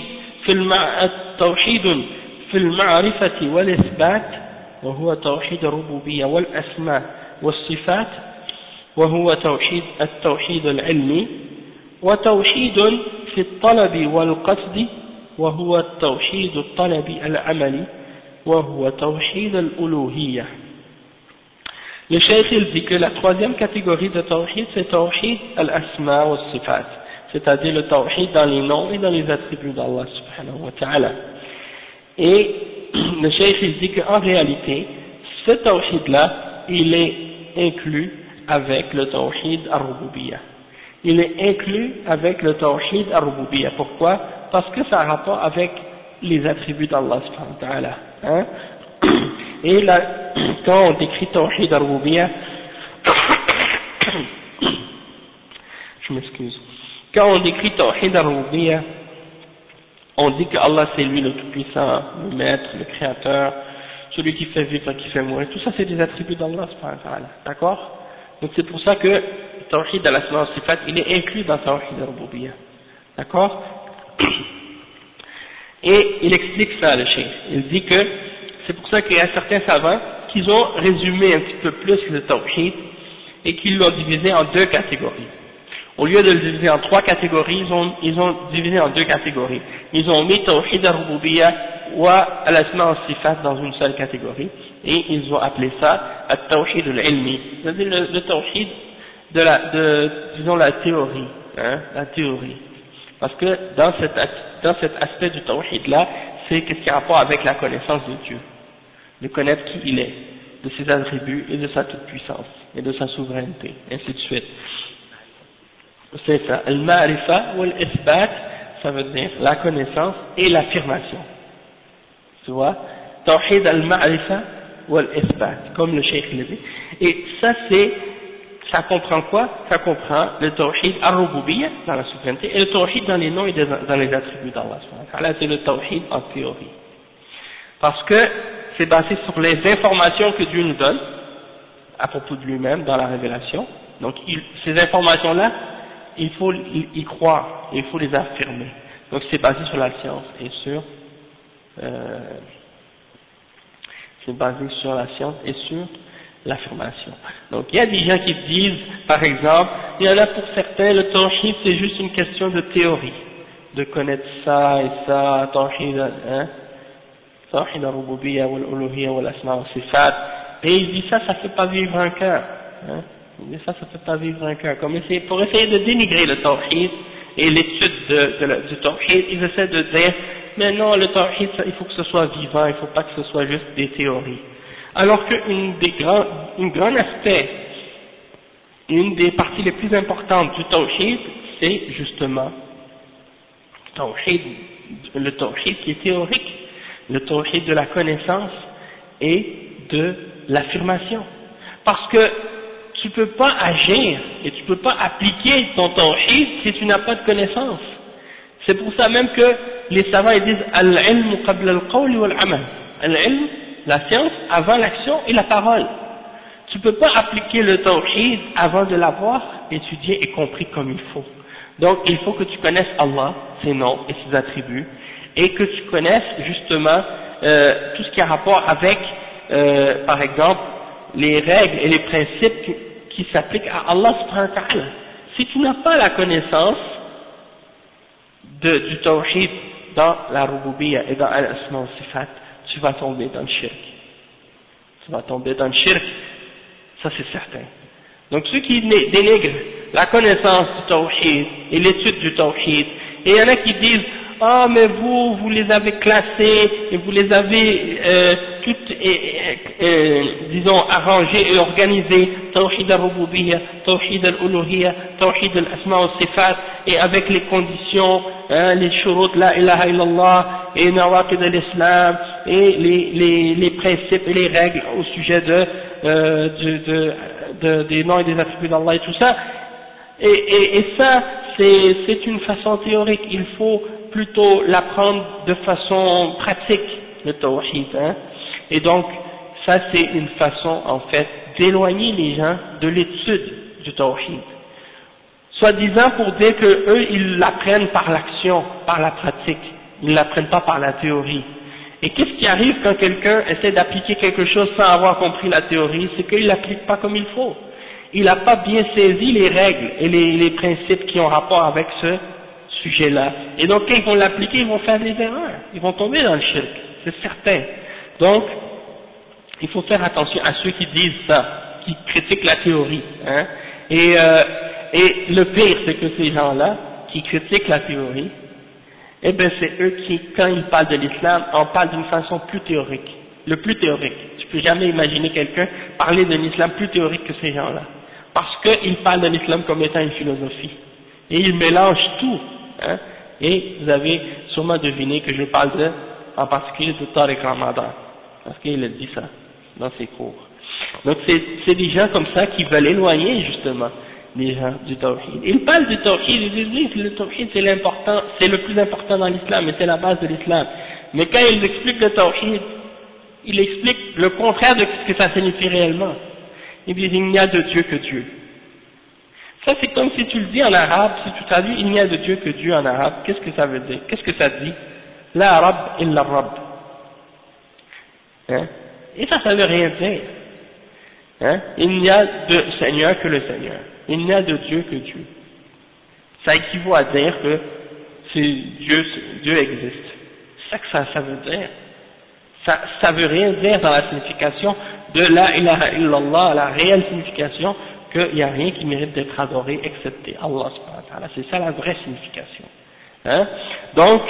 في المعرفة والإثبات وهو توحيد الربوبية والأسماء والصفات وهو التوحيد العلمي وتوحيد في الطلب والقصد وهو التوحيد الطلبي العملي وهو توحيد الألوهية. Le cheikh il dit que la troisième catégorie de tawhid c'est tawhid al-asma wa sifat, c'est-à-dire le tawhid dans les noms et dans les attributs d'Allah subhanahu wa ta'ala. Et le cheikh il dit qu'en réalité ce tawhid là il est inclus avec le tawhid al-rububiyyah. Il est inclus avec le tawhid al-rububiyyah. Pourquoi? Parce que ça a rapport avec les attributs d'Allah subhanahu wa ta'ala. Hein? Et là, quand on décrit tawhid al-rububiyyah, je m'excuse. Quand on décrit tawhid al-rububiyyah, on dit que Allah c'est lui le tout-puissant, le maître, le créateur, celui qui fait vivre, qui fait mourir. Tout ça c'est des attributs d'Allah subhanahu wa ta'ala. D'accord? Donc c'est pour ça que Tawhid al-Asma wa Sifat, il est inclus dans Tawhid al-Rububiyyah. D'accord? Et il explique ça, le cheikh. Il dit que c'est pour ça qu'il y a certains savants qui ont résumé un petit peu plus le Tawhid et qui l'ont divisé en deux catégories. Au lieu de le diviser en trois catégories, ils ont divisé en deux catégories. Ils ont mis Tawhid al-Rububiyyah wa al-Asma wa Sifat dans une seule catégorie et ils ont appelé ça al-Tawhid al-Ilmi, c'est-à-dire le Tawhid disons la théorie, hein, la théorie. Parce que dans cet aspect du tawhid là, c'est qu'est-ce qui a rapport avec la connaissance de Dieu, de connaître qui il est, de ses attributs et de sa toute-puissance et de sa souveraineté, ainsi de suite. C'est ça. Al-ma'rifa ou al-ithbat, ça veut dire la connaissance et l'affirmation. Tu vois? Tawhid al-ma'rifa ou al-ithbat, comme le cheikh l'a dit. Et ça comprend quoi? Ça comprend le tawhid al-rububiyyah dans la souveraineté et le tawhid dans les noms et dans les attributs d'Allah. Là, c'est le tawhid en théorie. Parce que c'est basé sur les informations que Dieu nous donne à propos de lui-même dans la révélation. Donc, ces informations-là, il faut y croire, il faut les affirmer. Donc c'est basé sur la science et sur c'est basé sur la science et sur l'affirmation. Donc il y a des gens qui disent, par exemple, il y en a pour certains, le tawhid c'est juste une question de théorie, de connaître ça et ça, tawhid, tawhid al-rububiyya wal-uluhiyya wal-asma wa-sifat, et il dit ça fait pas vivre un cœur, hein. Il dit ça fait pas vivre un cœur, comme pour essayer de dénigrer le tawhid et l'étude du tawhid, ils essaient de dire, mais non, le tawhid, il faut que ce soit vivant, il ne faut pas que ce soit juste des théories. Alors qu'un grand aspect, une des parties les plus importantes du tawhid, c'est justement le tawhid qui est théorique, le tawhid de la connaissance et de l'affirmation. Parce que tu ne peux pas agir et tu ne peux pas appliquer ton tawhid si tu n'as pas de connaissance. C'est pour ça même que les savants ils disent al-ilm qabla al-qawl wal-amal. Al-ilm, la science, avant l'action et la parole. Tu ne peux pas appliquer le tawhid avant de l'avoir étudié et compris comme il faut. Donc il faut que tu connaisses Allah, ses noms et ses attributs, et que tu connaisses justement tout ce qui a rapport avec, par exemple, les règles et les principes qui s'appliquent à Allah subhanahu wa ta'ala. Si tu n'as pas la connaissance du tawhid dans la rububiyya et dans al-asma wa sifat, tu vas tomber dans le shirk. Tu vas tomber dans le shirk, ça c'est certain. Donc ceux qui dénigrent la connaissance du tawhid et l'étude du tawhid, et il y en a qui disent ah mais vous les avez classés et vous les avez toutes disons arrangés et organisés, tawhid al-rububiyya, tawhid al-uluhiyya, tawhid al-asma wa sifat, et avec les conditions, les shurut la ilaha illallah et nawaqid al-islam et les principes et les règles au sujet des noms et des attributs d'Allah et tout ça, et ça c'est une façon théorique. Il faut plutôt l'apprendre de façon pratique, le tawhid, hein. Et donc ça c'est une façon en fait d'éloigner les gens de l'étude du tawhid, soi-disant pour dire que eux ils l'apprennent par l'action, par la pratique, ils l'apprennent pas par la théorie. Et qu'est-ce qui arrive quand quelqu'un essaie d'appliquer quelque chose sans avoir compris la théorie? C'est qu'il l'applique pas comme il faut. Il n'a pas bien saisi les règles et les principes qui ont rapport avec ce sujet-là. Et donc quand ils vont l'appliquer, ils vont faire des erreurs, ils vont tomber dans le shirk, c'est certain. Donc il faut faire attention à ceux qui disent ça, qui critiquent la théorie, hein. Et le pire, c'est que ces gens-là qui critiquent la théorie, eh bien c'est eux qui, quand ils parlent de l'islam, en parlent d'une façon plus théorique, le plus théorique. Tu peux jamais imaginer quelqu'un parler d'un islam plus théorique que ces gens-là, parce qu'ils parlent de l'islam comme étant une philosophie, et ils mélangent tout, hein. Et vous avez sûrement deviné que je parle en particulier de Tariq Ramadan, parce qu'il a dit ça dans ses cours. Donc c'est des gens comme ça qui veulent éloigner justement les gens du tawhid. Ils parlent du tawhid, ils disent oui, le tawhid c'est l'important, c'est le plus important dans l'islam et c'est la base de l'islam. Mais quand ils expliquent le tawhid, ils expliquent le contraire de ce que ça signifie réellement. Ils disent il n'y a de Dieu que Dieu. Ça c'est comme si tu le dis en arabe, si tu traduis il n'y a de Dieu que Dieu en arabe, qu'est-ce que ça veut dire? Qu'est-ce que ça dit? La Rabb illa Rabb. Hein? Et ça veut rien dire. Hein? Il n'y a de Seigneur que le Seigneur. Il n'y a de Dieu que Dieu. Ça équivaut à dire que Dieu existe. C'est ça que ça veut dire. Ça veut rien dire dans la signification de la ilaha illallah, la réelle signification qu'il n'y a rien qui mérite d'être adoré excepté Allah subhanahu wa ta'ala. C'est ça la vraie signification. Hein? Donc,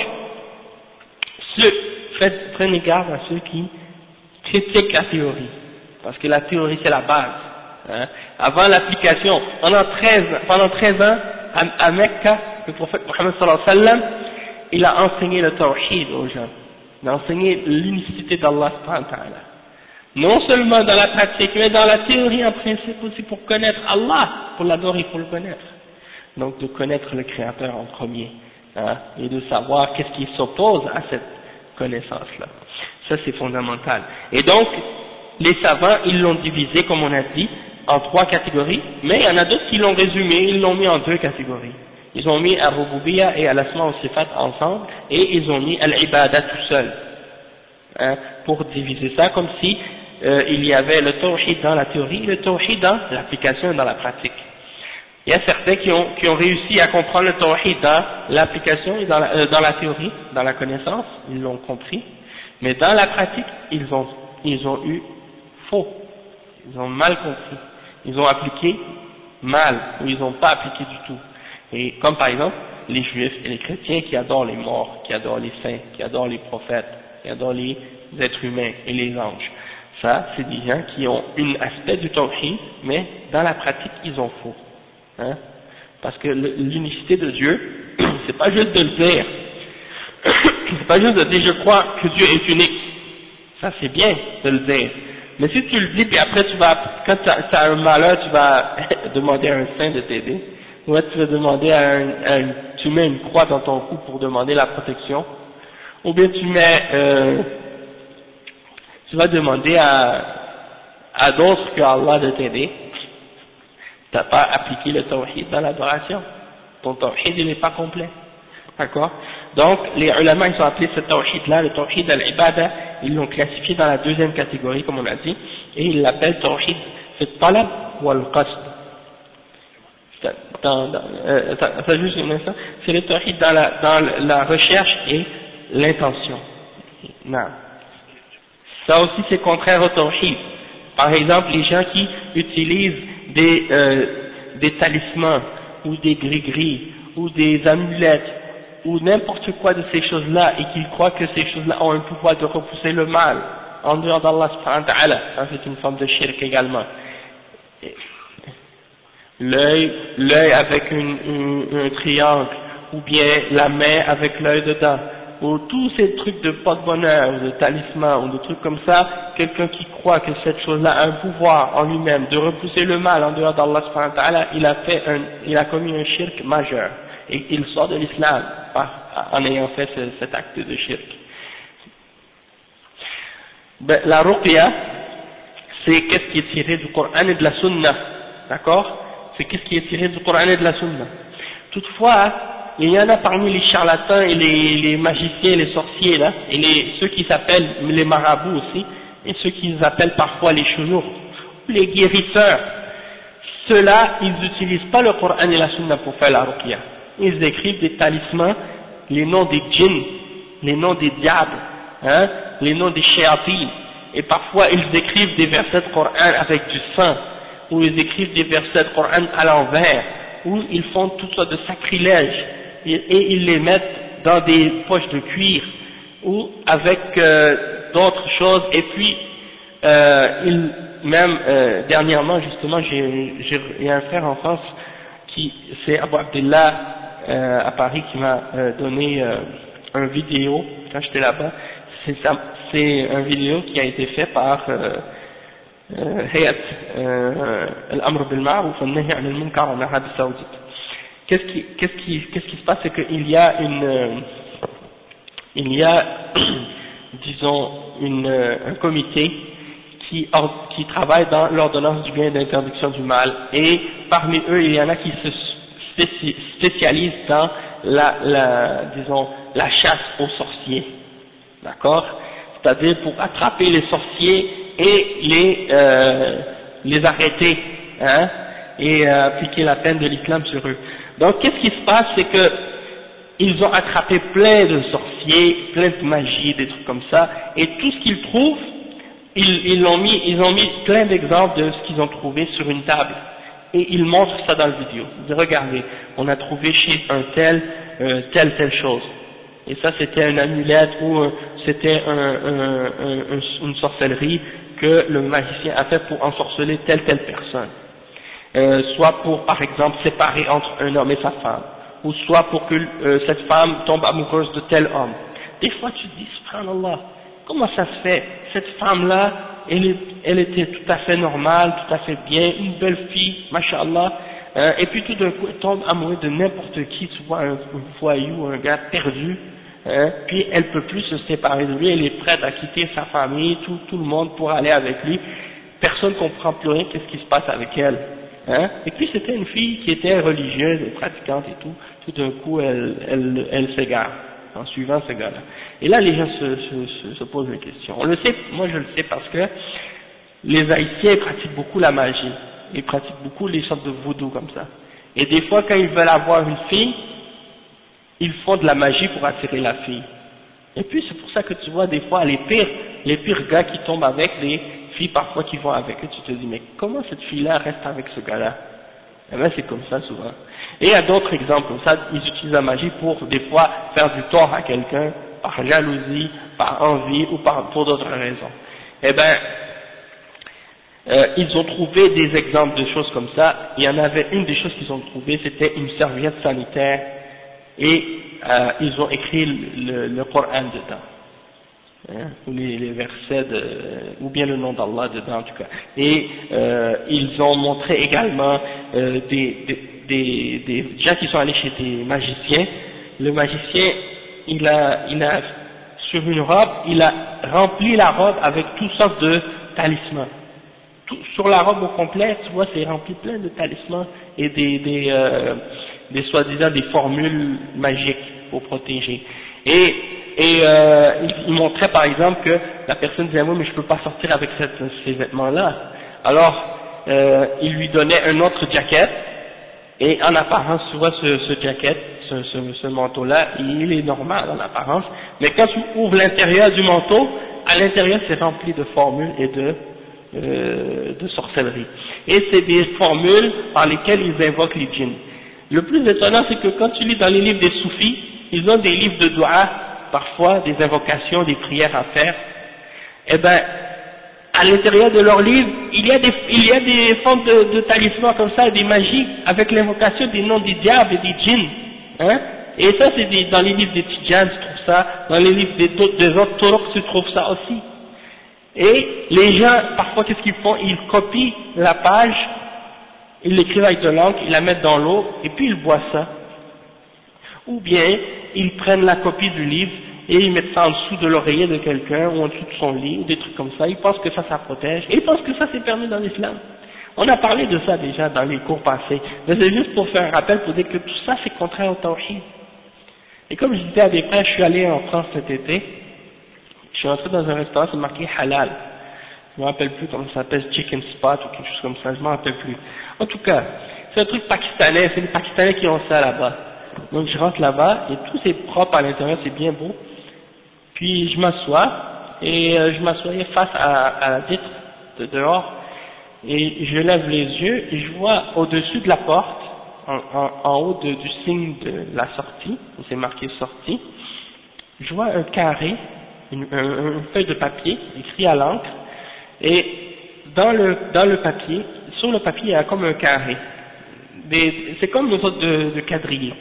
prenez garde à ceux qui critiquent la théorie, parce que la théorie c'est la base. Hein? Avant l'application, pendant 13 ans, à Mecca, le prophète Mohammed sallallahu alayhi wa sallam, il a enseigné le tawhid aux gens. Il a enseigné l'unicité d'Allah subhanahu wa ta'ala. Non seulement dans la pratique, mais dans la théorie en principe aussi, pour connaître Allah, pour l'adorer, il faut le connaître. Donc de connaître le Créateur en premier, hein, et de savoir qu'est-ce qui s'oppose à cette connaissance-là. Ça c'est fondamental. Et donc, les savants, ils l'ont divisé, comme on a dit, en 3 catégories, mais il y en a d'autres qui l'ont résumé, ils l'ont mis en 2 catégories. Ils ont mis al-Rububiyya et al-Asma wa Sifat ensemble, et ils ont mis al-Ibada tout seul, hein, pour diviser ça, comme si il y avait le Tawhid dans la théorie, le Tawhid dans l'application et dans la pratique. Il y a certains qui ont réussi à comprendre le Tawhid dans l'application et dans la théorie, dans la connaissance, ils l'ont compris, mais dans la pratique, ils ont eu faux, ils ont mal compris, ils ont appliqué mal, ou ils n'ont pas appliqué du tout. Et comme par exemple, les juifs et les chrétiens qui adorent les morts, qui adorent les saints, qui adorent les prophètes, qui adorent les êtres humains et les anges. Ça, c'est des gens qui ont un aspect du tawhid, mais dans la pratique, ils ont faux. Hein? Parce que l'unicité de Dieu, c'est pas juste de le dire, c'est pas juste de dire je crois que Dieu est unique. Ça c'est bien de le dire. Mais si tu le dis, puis après quand tu as un malheur, tu vas demander à un saint de t'aider, ou tu vas demander tu mets une croix dans ton cou pour demander la protection, ou bien tu vas demander à d'autres que Allah de t'aider. Tu n'as pas appliqué le tawhid dans l'adoration. Ton tawhid, il n'est pas complet. D'accord? Donc, les ulama, ils ont appelé ce tawhid-là, le tawhid al-ibada, ils l'ont classifié dans la 2e catégorie, comme on a dit, et ils l'appellent tawhid fi talab wal qasd. Juste un instant, c'est le tawhid dans la recherche et l'intention. Non. Ça aussi, c'est contraire au tawhid. Par exemple, les gens qui utilisent des talismans, ou des gris-gris, ou des amulettes, ou n'importe quoi de ces choses-là, et qu'ils croient que ces choses-là ont un pouvoir de repousser le mal, en dehors d'Allah subhanahu wa ta'ala, ça c'est une forme de shirk également. L'œil avec un triangle, ou bien la main avec l'œil dedans, ou tous ces trucs de porte-bonheur, ou de talisman, ou de trucs comme ça, quelqu'un qui croit que cette chose-là a un pouvoir en lui-même de repousser le mal en dehors d'Allah subhanahu wa ta'ala, il a commis un shirk majeur, et il sort de l'islam en ayant fait cet acte de shirk. La ruqya, c'est qu'est-ce qui est tiré du Coran et de la Sunna, d'accord? C'est qu'est-ce qui est tiré du Coran et de la Sunna. Toutefois, il y en a parmi les charlatans et les magiciens, les sorciers là, et ceux qui s'appellent les marabouts aussi, et ceux qu'ils appellent parfois les chounours, les guérisseurs. Ceux-là, ils n'utilisent pas le Coran et la Sunna pour faire la ruqya. Ils écrivent des talismans, les noms des djinns, les noms des diables, hein, les noms des shayatines, et parfois ils écrivent des versets de Coran avec du sang, ou ils écrivent des versets de Coran à l'envers, ou ils font toutes sortes de sacrilèges, et ils les mettent dans des poches de cuir, ou avec d'autres choses, et puis dernièrement justement, il y a un frère en France, c'est Abu Abdullah à Paris, qui m'a donné un vidéo, quand j'étais là-bas, c'est un vidéo qui a été fait par Hayat al-Amr bil Ma'ruf wa an-Nahy 'anil Munkar en Arabie Saoudite. Qu'est-ce qui se passe, c'est qu'il y a disons un comité qui travaille dans l'ordonnance du bien et d'interdiction du mal, et parmi eux il y en a qui se spécialisent dans la chasse aux sorciers, d'accord, c'est-à-dire pour attraper les sorciers et les arrêter, hein, et appliquer la peine de l'islam sur eux. Donc qu'est-ce qui se passe, c'est que ils ont attrapé plein de sorciers, plein de magie, des trucs comme ça, et tout ce qu'ils trouvent, ils ont mis plein d'exemples de ce qu'ils ont trouvé sur une table, et ils montrent ça dans la vidéo. Ils disent, regardez, on a trouvé chez un telle chose, et ça c'était un amulette, ou c'était une sorcellerie que le magicien a fait pour ensorceler telle personne, soit pour par exemple séparer entre un homme et sa femme, ou soit pour que cette femme tombe amoureuse de tel homme. Des fois tu te dis, subhanallah, comment ça se fait, cette femme-là, elle était tout à fait normale, tout à fait bien, une belle fille, mashallah, et puis tout d'un coup elle tombe amoureuse de n'importe qui, tu vois, un voyou, un gars perdu, puis elle peut plus se séparer de lui, elle est prête à quitter sa famille, tout le monde pour aller avec lui. personne ne comprend plus rien, qu'est-ce qui se passe avec elle, hein. Et puis c'était une fille qui était religieuse et pratiquante et tout d'un coup elle s'égare en suivant ce gars-là. Et là les gens se posent des questions. On le sait, moi je le sais parce que les Haïtiens pratiquent beaucoup la magie, ils pratiquent beaucoup les sortes de voodoo comme ça. Et des fois quand ils veulent avoir une fille, ils font de la magie pour attirer la fille. Et puis c'est pour ça que tu vois des fois les pires gars qui tombent avec les filles parfois qui vont avec eux, tu te dis mais comment cette fille-là reste avec ce gars-là? Eh bien c'est comme ça souvent. Et il y a d'autres exemples comme ça, ils utilisent la magie pour des fois faire du tort à quelqu'un, par jalousie, par envie ou pour d'autres raisons. Eh bien, ils ont trouvé des exemples de choses comme ça. Il y en avait une des choses qu'ils ont trouvées, c'était une serviette sanitaire et ils ont écrit le Coran dedans. Hein, ou les versets ou bien le nom d'Allah dedans en tout cas. Et ils ont montré également des gens qui sont allés chez des magiciens. Le magicien, il a sur une robe, il a rempli la robe avec toutes sortes de talismans. Sur la robe au complet, tu vois, c'est rempli plein de talismans et des soi-disant des formules magiques pour protéger. Et il montrait par exemple que la personne disait oui mais je peux pas sortir avec ces vêtements-là. Alors il lui donnait un autre jacket et en apparence tu vois ce jacket, ce manteau-là, il est normal en apparence, mais quand tu ouvres l'intérieur du manteau, à l'intérieur c'est rempli de formules et de sorcellerie. Et c'est des formules par lesquelles ils invoquent les djinns. Le plus étonnant c'est que quand tu lis dans les livres des soufis, ils ont des livres de dua, parfois des invocations, des prières à faire. Eh ben, à l'intérieur de leurs livres, il y a des formes de talismans comme ça, des magies, avec l'invocation des noms des diables et des djinns. Hein? Et ça c'est dans les livres des Tidjans, tu trouves ça, dans les livres des autres Turuq, tu trouves ça aussi. Et les gens, parfois qu'est-ce qu'ils font? Ils copient la page, ils l'écrivent avec de l'encre, ils la mettent dans l'eau, et puis ils boivent ça. Ou bien, ils prennent la copie du livre, et ils mettent ça en dessous de l'oreiller de quelqu'un, ou en dessous de son lit, ou des trucs comme ça, ils pensent que ça protège, et ils pensent que ça c'est permis dans l'islam. On a parlé de ça déjà dans les cours passés, mais c'est juste pour faire un rappel, pour dire que tout ça c'est contraire au tawhid. Et comme je disais à des frères, je suis allé en France cet été, je suis entré dans un restaurant, c'est marqué halal. Je me rappelle plus comment ça s'appelle, chicken spot ou quelque chose comme ça, je me rappelle plus. En tout cas, c'est un truc pakistanais, c'est les Pakistanais qui ont ça là-bas. Donc je rentre là-bas et tout c'est propre à l'intérieur, c'est bien beau. Puis je m'assois et je m'assoyais face à la vitre de dehors et je lève les yeux et je vois au-dessus de la porte, en haut du signe de la sortie, où c'est marqué sortie, je vois un carré, une feuille de papier écrit à l'encre, et dans le papier, sur le papier il y a comme un carré, c'est comme une sorte de quadrille,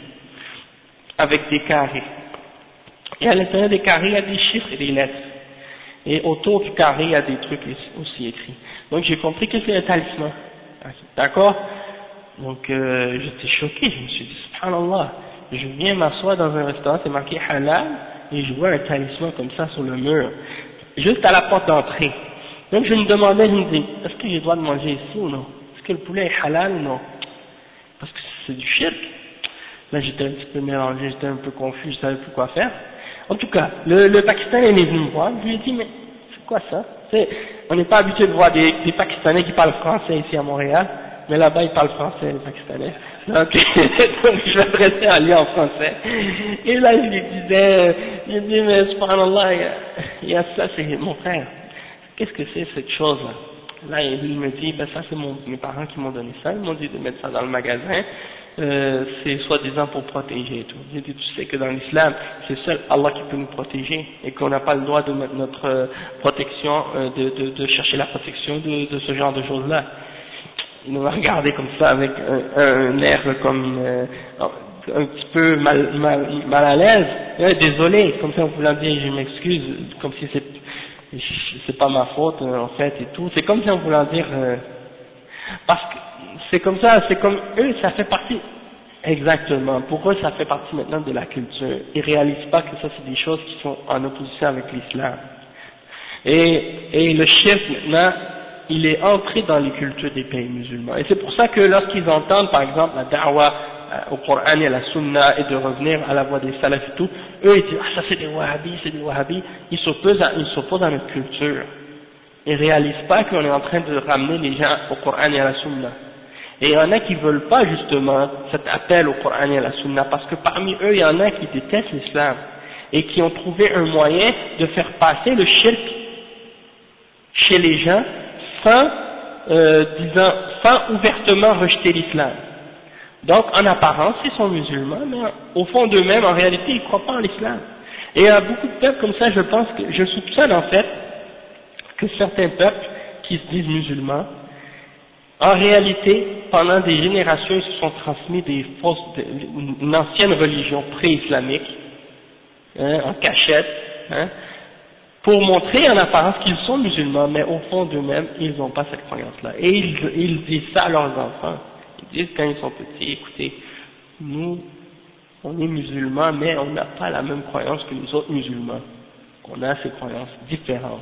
avec des carrés, et à l'intérieur des carrés il y a des chiffres et des lettres, et autour du carré il y a des trucs aussi écrits. Donc j'ai compris que c'est un talisman, d'accord? Donc j'étais choqué, je me suis dit subhanallah, je viens m'asseoir dans un restaurant, c'est marqué halal, et je vois un talisman comme ça sur le mur, juste à la porte d'entrée. Donc je me demandais, je me dis, est-ce que j'ai le droit de manger ici ou non? Est-ce que le poulet est halal ou non? Parce que c'est du shirk. Là j'étais un petit peu mélangé, j'étais un peu confus, je savais plus quoi faire. En tout cas, le Pakistanais est venu me voir, je lui ai dit, mais c'est quoi ça? On n'est pas habitué de voir des Pakistanais qui parlent français ici à Montréal, mais là-bas ils parlent français, les Pakistanais. Donc je m'adressais à lui en français. Et là je lui disais, mais subhanallah, il y a ça, c'est mon frère. Qu'est-ce que c'est cette chose-là? Là il me dit, ben ça c'est mes parents qui m'ont donné ça, ils m'ont dit de mettre ça dans le magasin, c'est soi-disant pour protéger et tout. J'ai dit, tu sais que dans l'islam, c'est seul Allah qui peut nous protéger et qu'on n'a pas le droit de mettre notre protection, de chercher la protection de ce genre de choses-là. Il nous a regardé comme ça avec un air comme un petit peu mal à l'aise, désolé, comme ça on voulant dire je m'excuse, comme si c'est pas ma faute en fait et tout, c'est comme si on voulant dire parce que c'est comme ça, c'est comme eux, ça fait partie, exactement, pour eux ça fait partie maintenant de la culture, ils réalisent pas que ça c'est des choses qui sont en opposition avec l'islam. Et le shirk maintenant, il est entré dans les cultures des pays musulmans. Et c'est pour ça que lorsqu'ils entendent par exemple la da'wa au Coran et à la Sunna et de revenir à la voie des salafs et tout, eux ils disent ah ça c'est des wahhabis, ils s'opposent à notre culture. Ils réalisent pas qu'on est en train de ramener les gens au Coran et à la Sunna. Et il y en a qui veulent pas justement cet appel au Coran et à la Sunna, parce que parmi eux il y en a qui détestent l'islam et qui ont trouvé un moyen de faire passer le shirk chez les gens sans ouvertement rejeter l'islam. Donc en apparence ils sont musulmans, mais au fond d'eux-mêmes en réalité ils ne croient pas en l'islam. Et il y a beaucoup de peuples comme ça, je soupçonne en fait que certains peuples qui se disent musulmans, en réalité, pendant des générations, ils se sont transmis une ancienne religion pré-islamique, en cachette, pour montrer en apparence qu'ils sont musulmans, mais au fond d'eux-mêmes, ils n'ont pas cette croyance-là. Et ils disent ça à leurs enfants. Ils disent quand ils sont petits, écoutez, nous, on est musulmans, mais on n'a pas la même croyance que les autres musulmans. On a ces croyances différentes.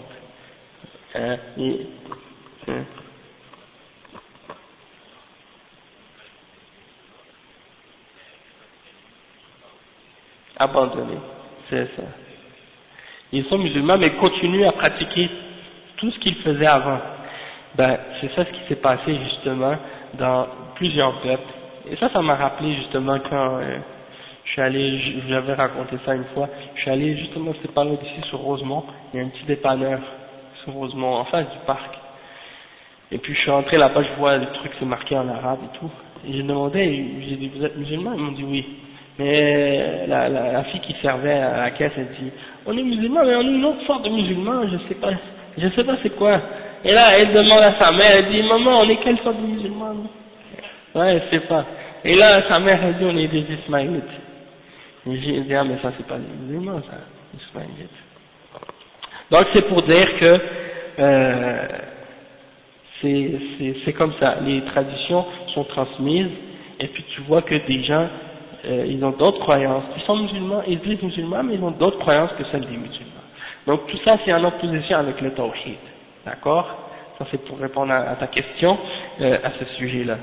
Abandonné, c'est ça. Ils sont musulmans mais continuent à pratiquer tout ce qu'ils faisaient avant. Ben, c'est ça ce qui s'est passé justement dans plusieurs peuples. Et ça m'a rappelé justement quand je suis allé, j'avais raconté ça une fois, je suis allé justement, c'était par là d'ici sur Rosemont, il y a un petit dépanneur sur Rosemont, en face du parc. Et puis je suis rentré là-bas, je vois des trucs, c'est marqué en arabe et tout. Et j'ai demandé, j'ai dit, vous êtes musulmans? Ils m'ont dit oui. Mais la fille qui servait à la caisse, elle dit, on est musulmans, mais on est une autre sorte de musulmans, je sais pas c'est quoi. Et là, elle demande à sa mère, elle dit, maman, on est quelle sorte de musulmans, nous? Ouais, elle sait pas. Et là, sa mère, elle dit, on est des Ismaélites. Et j'ai dit, ah, mais ça, c'est pas des musulmans, ça, Ismaélites. Donc, c'est pour dire que, c'est comme ça, les traditions sont transmises, et puis tu vois que des gens, ils ont d'autres croyances, ils sont musulmans, ils disent musulmans, mais ils ont d'autres croyances que celles des musulmans. Donc tout ça c'est en opposition avec le tawhid, d'accord? Ça c'est pour répondre à ta question, à ce sujet-là.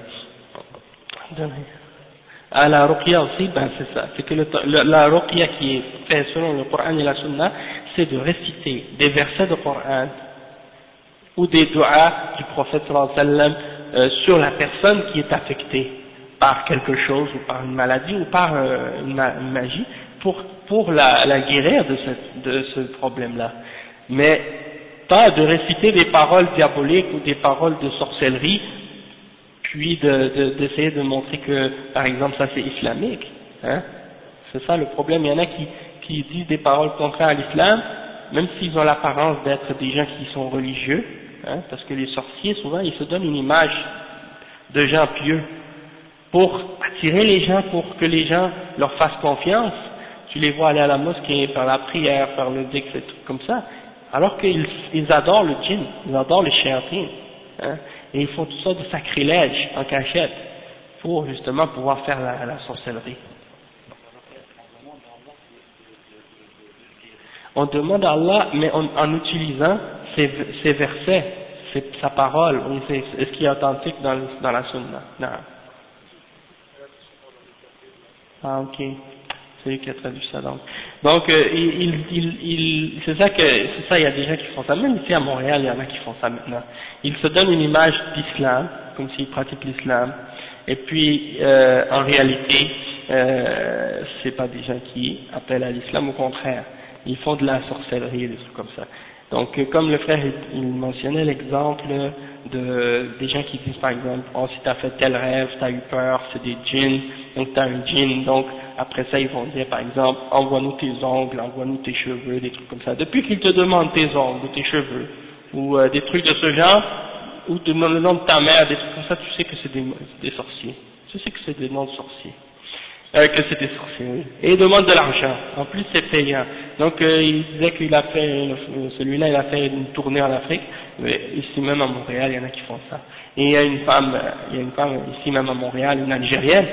À la ruqya aussi, ben c'est ça, c'est que la ruqya qui est faite selon le Coran et la Sunna, c'est de réciter des versets du Coran ou des du'as du prophète sallallahu alayhi wa sallam sur la personne qui est affectée par quelque chose ou par une maladie ou par une magie pour la guérir de ce problème-là. Mais pas de réciter des paroles diaboliques ou des paroles de sorcellerie puis d'essayer de montrer que par exemple ça c'est islamique, hein. C'est ça le problème, il y en a qui disent des paroles contraires à l'islam même s'ils ont l'apparence d'être des gens qui sont religieux, hein, parce que les sorciers souvent ils se donnent une image de gens pieux pour attirer les gens, pour que les gens leur fassent confiance. Tu les vois aller à la mosquée, faire la prière, faire le dhikr, des trucs comme ça, alors qu'ils adorent le djinn, ils adorent les shayatin, hein, et ils font tout ça de sacrilège en cachette pour justement pouvoir faire la sorcellerie. On demande à Allah, mais en utilisant ces versets, sa parole, ce qui est authentique dans la sunna. Non. Ah ok, c'est lui qui a traduit ça donc. Donc c'est ça, il y a des gens qui font ça, même ici à Montréal il y en a qui font ça maintenant. Ils se donnent une image d'islam, comme s'ils pratiquent l'islam, et puis en réalité c'est pas des gens qui appellent à l'islam, au contraire, ils font de la sorcellerie et des trucs comme ça. Donc comme le frère il mentionnait l'exemple des gens qui disent par exemple, oh si t'as fait tel rêve, t'as eu peur, c'est des djinns, donc t'as un djinn, donc après ça ils vont dire par exemple, envoie-nous tes ongles, envoie-nous tes cheveux, des trucs comme ça. Depuis qu'ils te demandent tes ongles ou tes cheveux, ou des trucs de ce genre, ou le nom de ta mère, des trucs comme ça, tu sais que c'est des sorciers. Tu sais que c'est des noms de sorciers. Que c'est des sorciers, oui. Et il demande de l'argent. En plus, c'est payant. Donc, il disait qu'il a fait, celui-là, il a fait une tournée en Afrique. Mais ici même à Montréal, il y en a qui font ça. Et il y a une femme ici même à Montréal, une Algérienne.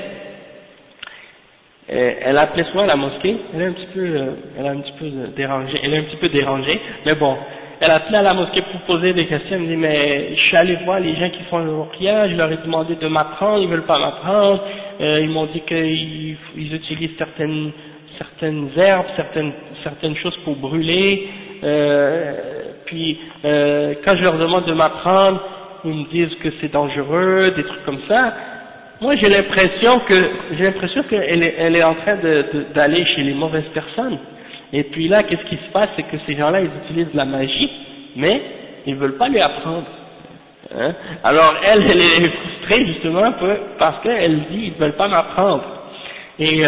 Elle appelait souvent à la mosquée. Elle est un petit peu dérangée. Mais bon, elle a appelé à la mosquée pour poser des questions, elle me dit mais je suis allé voir les gens qui font le ruqya, je leur ai demandé de m'apprendre, ils veulent pas m'apprendre, ils m'ont dit qu'ils utilisent certaines herbes, certaines choses pour brûler, puis quand je leur demande de m'apprendre, ils me disent que c'est dangereux, des trucs comme ça. Moi j'ai l'impression qu'elle est en train d'aller chez les mauvaises personnes. Et puis là, qu'est-ce qui se passe, c'est que ces gens-là, ils utilisent la magie, mais ils veulent pas lui apprendre. Hein? Alors elle est frustrée justement parce qu'elle dit ils veulent pas m'apprendre. Et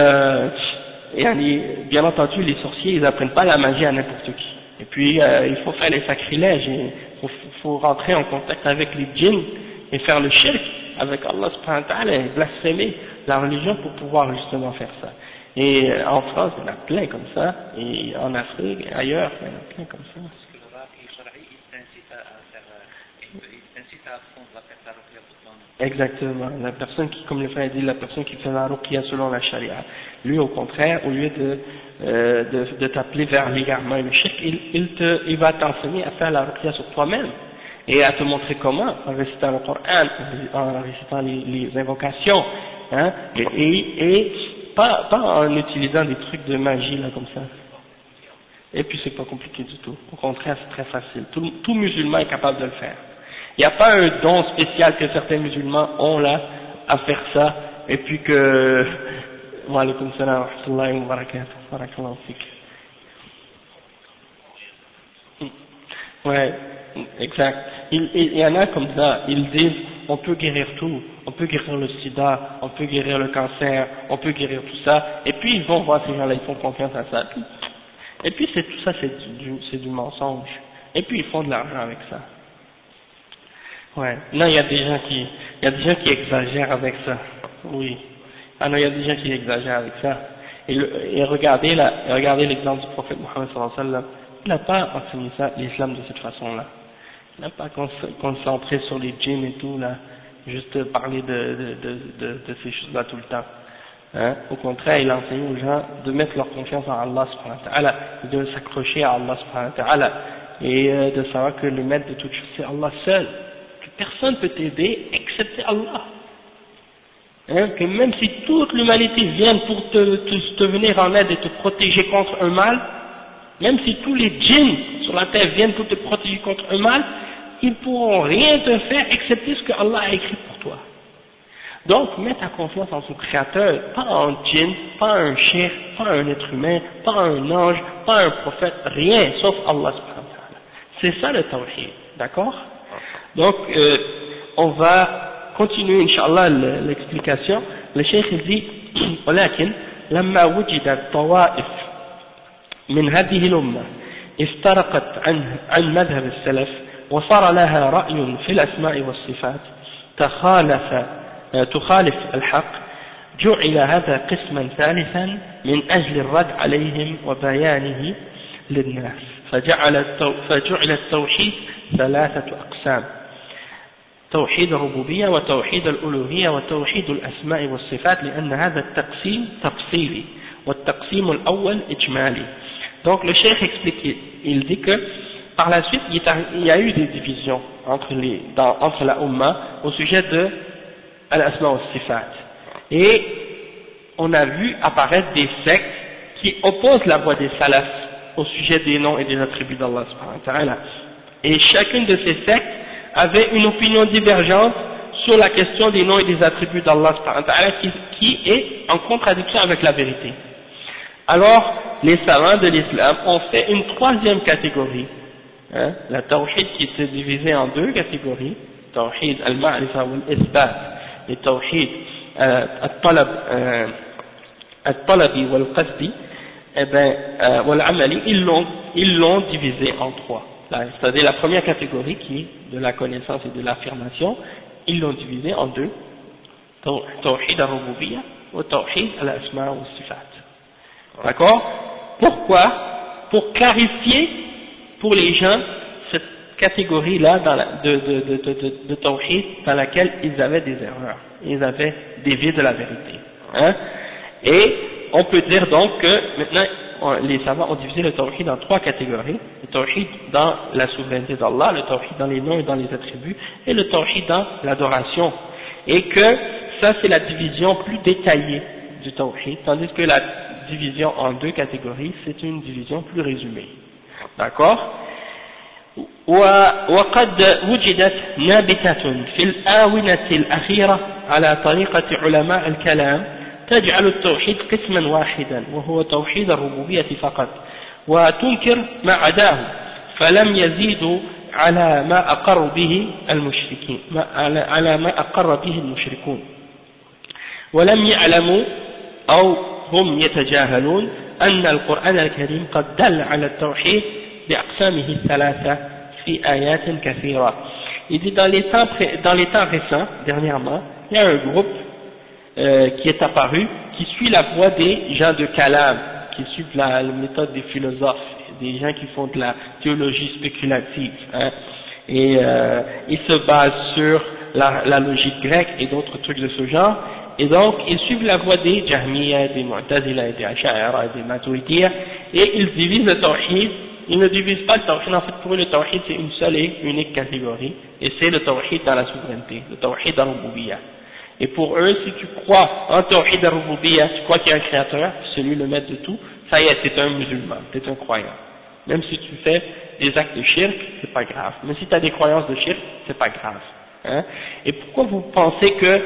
bien entendu, les sorciers, ils apprennent pas la magie à n'importe qui. Et puis il faut faire les sacrilèges, il faut rentrer en contact avec les djinns et faire le shirk avec Allah subhanahu wa ta'ala et blasphémer la religion pour pouvoir justement faire ça. Et en France, il y en a plein comme ça, et en Afrique, et ailleurs, il y en a plein comme ça. Parce que le rafi shara'i, il t'incite à apprendre à faire la ruqya pour toi-même. Exactement. La personne qui, comme le frère dit, la personne qui fait la ruqya selon la charia. Lui, au contraire, au lieu de t'appeler vers l'égarement et le shirk, il va t'enseigner à faire la ruqya sur toi-même. Et à te montrer comment, en récitant le Coran, en récitant les invocations, hein, et pas en utilisant des trucs de magie là comme ça. Et puis c'est pas compliqué du tout. Au contraire, c'est très facile. Tout musulman est capable de le faire. Il n'y a pas un don spécial que certains musulmans ont là à faire ça. Et puis que, wa alaykoum salam wa rahmatullahi wa barakatuh. Barakallahu fik. Ouais, exact. Il y en a comme ça, ils disent on peut guérir tout, on peut guérir le sida, on peut guérir le cancer, on peut guérir tout ça, et puis ils vont voir ces gens-là, ils font confiance à ça, et puis c'est tout ça, c'est du mensonge, et puis ils font de l'argent avec ça. Ouais, non, il y a des gens qui exagèrent avec ça, oui. Ah non, il y a des gens qui exagèrent avec ça. Et regardez l'exemple du prophète Mohammed sallallahu alayhi wa sallam, il n'a pas enseigné ça, l'islam de cette façon-là. Il n'a pas concentré sur les djinns et tout là, juste parler de ces choses-là tout le temps. Hein? Au contraire, il a enseigné aux gens de mettre leur confiance en Allah subhanahu wa ta'ala, de s'accrocher à Allah subhanahu wa ta'ala, et de savoir que le maître de toutes choses c'est Allah seul, que personne ne peut t'aider excepté Allah. Hein? Que même si toute l'humanité vient pour te venir en aide et te protéger contre un mal, même si tous les djinns sur la terre viennent pour te protéger contre un mal, ils ne pourront rien te faire excepté ce que Allah a écrit pour toi. Donc, mets ta confiance en son créateur, pas en djinn, pas un chien, pas un être humain, pas un ange, pas un prophète, rien, sauf Allah subhanahu wa ta'ala. C'est ça le tawhid, d'accord? Donc, on va continuer, Inch'Allah, l'explication. Le cheikh dit, ولكن لما وجدت طوائف من هذه الأمة افترقت عن مذهب السلف وصار لها رأي في الأسماء والصفات تخالف الحق، جعل هذا قسما ثالثا من أجل الرد عليهم وبيانه للناس، فجعل التوحيد ثلاثة أقسام: توحيد الربوبية وتوحيد الألوهية وتوحيد الأسماء والصفات، لأن هذا التقسيم تفصيلي والتقسيم الأول إجمالي. Donc le cheikh explique, il dit que par la suite il y a eu des divisions entre la Ummah au sujet de al-asma wa sifat, et on a vu apparaître des sectes qui opposent la voie des salafs au sujet des noms et des attributs d'Allah subhanahu wa ta'ala, et chacune de ces sectes avait une opinion divergente sur la question des noms et des attributs d'Allah subhanahu wa ta'ala qui est en contradiction avec la vérité. Alors, les savants de l'islam ont fait une troisième catégorie, hein, la tawhid qui s'est divisée en deux catégories, tawhid al-ma'rifa wal-isbat et tawhid al-talabi wal-qasdi, wal-amali, ils l'ont divisé en trois. C'est-à-dire la première catégorie qui est de la connaissance et de l'affirmation, ils l'ont divisé en deux, tawhid al-rububiyya ou tawhid al-asma wa sifat. D'accord? Pourquoi? Pour clarifier pour les gens cette catégorie-là de tawhid dans laquelle ils avaient des erreurs, ils avaient dévié de la vérité. Hein? Et on peut dire donc que maintenant les savants ont divisé le tawhid en 3 catégories: le tawhid dans la souveraineté d'Allah, le tawhid dans les noms et dans les attributs, et le tawhid dans l'adoration, et que ça c'est la division plus détaillée du tawhid, tandis que la division en 2 catégories c'est une division plus résumée. D'accord? وقد وجدت نابتة في الآونة الأخيرة على طريقة علماء الكلام تجعل التوحيد قسما واحدا وهو توحيد الربوبية فقط، وتنكر ما عداه، فلم يزيدوا على ما أقر به المشركين على ما أقر به المشركون، ولم يعلموا أو هم يتجاهلون أن القرآن الكريم قد دل على التوحيد بأقسامه الثلاثة في آيات كثيرة. Il dit dans les temps récents, dernièrement, il y a un groupe qui est apparu, qui suit la voie des gens de Kalam, qui suivent la méthode des philosophes, des gens qui font de la théologie spéculative, hein, et ils se basent sur la logique grecque et d'autres trucs de ce genre, et donc ils suivent la voie des Jahmiya, des Mu'tazila, des Ash'ara, des Maturidiyya, et ils divisent le tawhid. Ils ne divisent pas le tawhid, en fait pour eux le tawhid c'est une seule et unique catégorie, et c'est le tawhid dans la souveraineté, le tawhid al-rububiyyah. Et pour eux, si tu crois en tawhid al-rububiyyah, tu crois qu'il y a un créateur, c'est lui le maître de tout, ça y est, t'es un musulman, t'es un croyant. Même si tu fais des actes de shirk, c'est pas grave. Mais si tu as des croyances de shirk, c'est pas grave. Hein? Et pourquoi vous pensez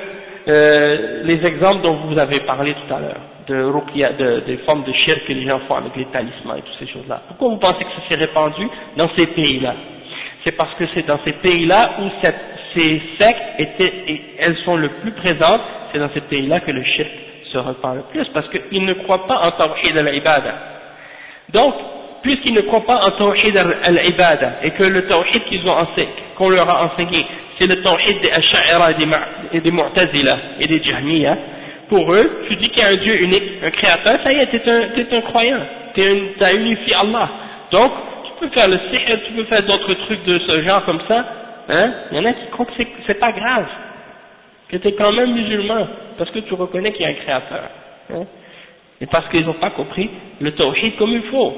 que les exemples dont vous avez parlé tout à l'heure, de ruqya, des formes de shirk que les gens font avec les talismans et toutes ces choses-là, pourquoi vous pensez que ça s'est répandu dans ces pays-là? C'est parce que c'est dans ces pays-là où ces sectes elles sont le plus présentes, c'est dans ces pays-là que le shirk se répand le plus, parce qu'ils ne croient pas en tawhid al-ibada. Donc, puisqu'ils ne croient pas en tawhid al-ibada, et que le tawhid qu'on leur a enseigné, c'est le tawhid des Ash'ara et des Mu'tazila et des Jahmiya, pour eux, tu dis qu'il y a un Dieu unique, un créateur, ça y est, t'es un croyant, t'as unifié Allah. Donc, tu peux faire le sihr, tu peux faire d'autres trucs de ce genre comme ça, hein. Il y en a qui croient que c'est pas grave, que t'es quand même musulman, parce que tu reconnais qu'il y a un créateur, hein. Et parce qu'ils n'ont pas compris le tawhid comme il faut.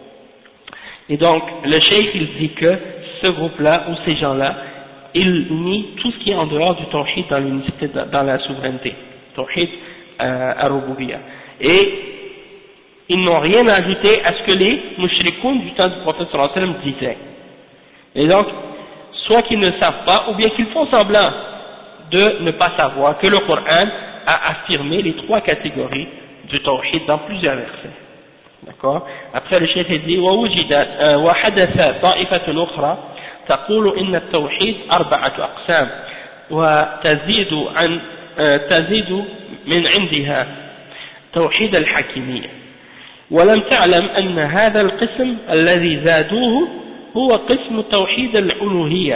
Et donc, le cheikh, il dit que ce groupe-là, ou ces gens-là, ils nient tout ce qui est en dehors du tawhid dans l'unicité, dans la souveraineté. Tawhid al-rububiyyah. Et ils n'ont rien ajouté à ce que les mushrikoun du temps du prophète sallallahu alayhi wa sallam disaient. Et donc, soit qu'ils ne savent pas, ou bien qu'ils font semblant de ne pas savoir que le Coran a affirmé les 3 catégories du tawhid dans plusieurs versets. D'accord? Après le cheikh dit وحدث طائفة أخرى تقول إن التوحيد 4 أقسام تزيد من عندها توحيد الحكيمية، ولم تعلم أن هذا القسم الذي زادوه هو قسم توحيد الألوهية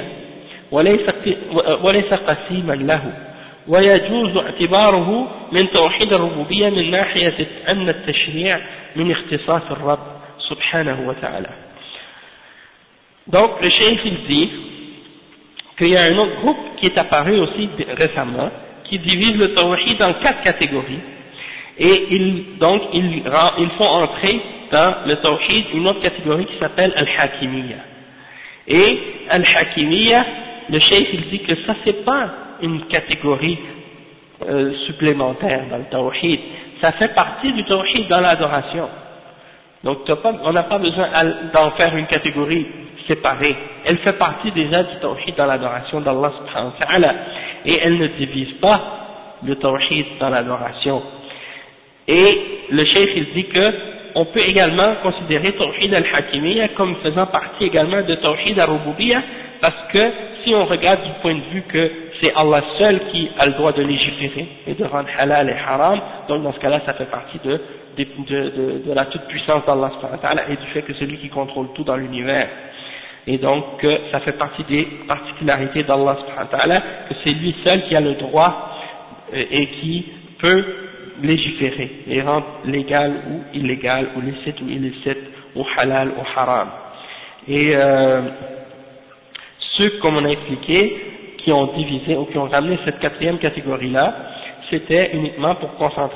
وليس قسيما له، ويجوز اعتباره من توحيد الربوبية من ناحية أن التشريع من اختصاص الرب سبحانه وتعالى. Donc le cheikh il dit qu'il y a un autre groupe qui est apparu aussi récemment, qui divise le tawhid en 4 catégories, et ils font entrer dans le tawhid une autre catégorie qui s'appelle al-hakimiyya. Et al-hakimiyya, le cheikh il dit que ça c'est pas une catégorie supplémentaire dans le tawhid, ça fait partie du tawhid dans l'adoration. Donc on n'a pas besoin d'en faire une catégorie séparée, elle fait partie déjà du tawhid dans l'adoration d'Allah subhanahu wa ta'ala, et elle ne divise pas le tawhid dans l'adoration. Et le cheikh il dit que on peut également considérer tawhid al-hakimiyya comme faisant partie également de tawhid al-rububiyyah, parce que si on regarde du point de vue que c'est Allah seul qui a le droit de légiférer et de rendre halal et haram, donc dans ce cas-là ça fait partie de la toute-puissance d'Allah subhanahu wa ta'ala et du fait que c'est lui qui contrôle tout dans l'univers. Et donc ça fait partie des particularités d'Allah subhanahu wa ta'ala, que c'est lui seul qui a le droit et qui peut légiférer et rendre légal ou illégal, ou licite ou illicite, ou halal ou haram. Et ceux, comme on a expliqué, qui ont divisé ou qui ont ramené cette 4e catégorie-là, c'était uniquement pour concentrer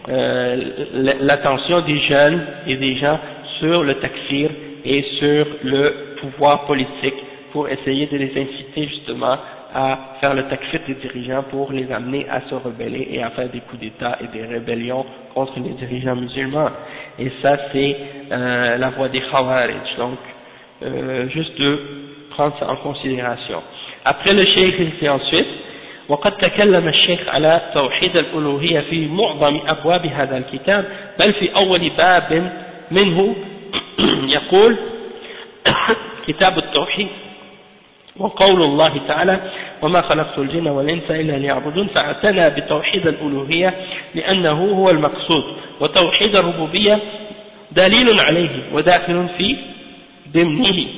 l'attention des jeunes et des gens sur le takfir et sur le pouvoir politique pour essayer de les inciter justement à faire le takfir des dirigeants pour les amener à se rebeller et à faire des coups d'État et des rébellions contre les dirigeants musulmans. Et ça c'est la voie des Khawarij, donc juste de prendre ça en considération. Après le cheikh il dit ensuite وقد تكلم الشيخ على توحيد الألوهية في معظم أبواب هذا الكتاب بل في أول باب منه يقول كتاب التوحيد وقول الله تعالى وما خلقت الجن والإنس إلا ليعبدون فاعتنى بتوحيد الألوهية لأنه هو المقصود وتوحيد الربوبية دليل عليه وداخل في ضمنه.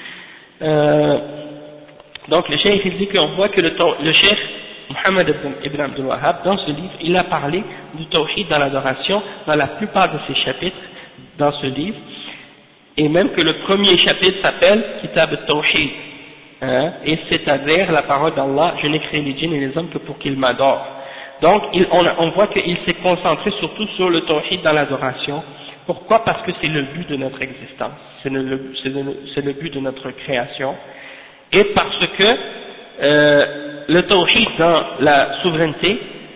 Donc le cheikh il dit qu'on voit que le cheikh Mohammed ibn Abdul Wahhab dans ce livre il a parlé du tawhid dans l'adoration dans la plupart de ses chapitres dans ce livre, et même que le premier chapitre s'appelle Kitab al-Tawhid, et c'est-à-dire la parole d'Allah, je n'ai créé les djinns et les hommes que pour qu'ils m'adorent. Donc on voit qu'il s'est concentré surtout sur le tawhid dans l'adoration. Pourquoi? Parce que c'est le but de notre existence, c'est le but de notre création, et parce que le tawhid dans la souveraineté,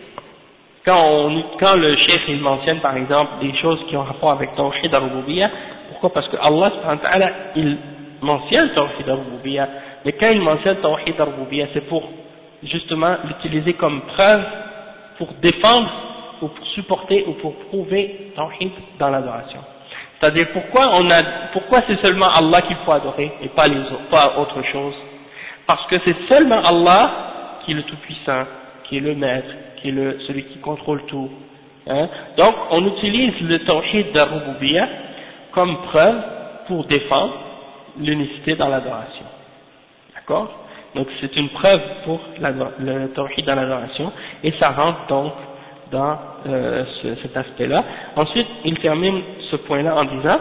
quand le cheikh il mentionne par exemple des choses qui ont rapport avec tawhid al-rububiyyah, pourquoi? Parce que Allah subhanahu wa ta'ala il mentionne tawhid al-rububiyyah, mais quand il mentionne tawhid al-rububiyyah c'est pour justement l'utiliser comme preuve pour défendre ou pour supporter ou pour prouver tawhid dans l'adoration. C'est-à-dire pourquoi c'est seulement Allah qu'il faut adorer et pas autre chose? Parce que c'est seulement Allah qui est le tout-puissant, qui est le maître, qui est celui qui contrôle tout. Donc on utilise le tawhid d'Ar-Rububiyyah comme preuve pour défendre l'unicité dans l'adoration. D'accord? Donc c'est une preuve pour le tawhid dans l'adoration, et ça rentre donc dans cet aspect-là. Ensuite il termine ce point-là en disant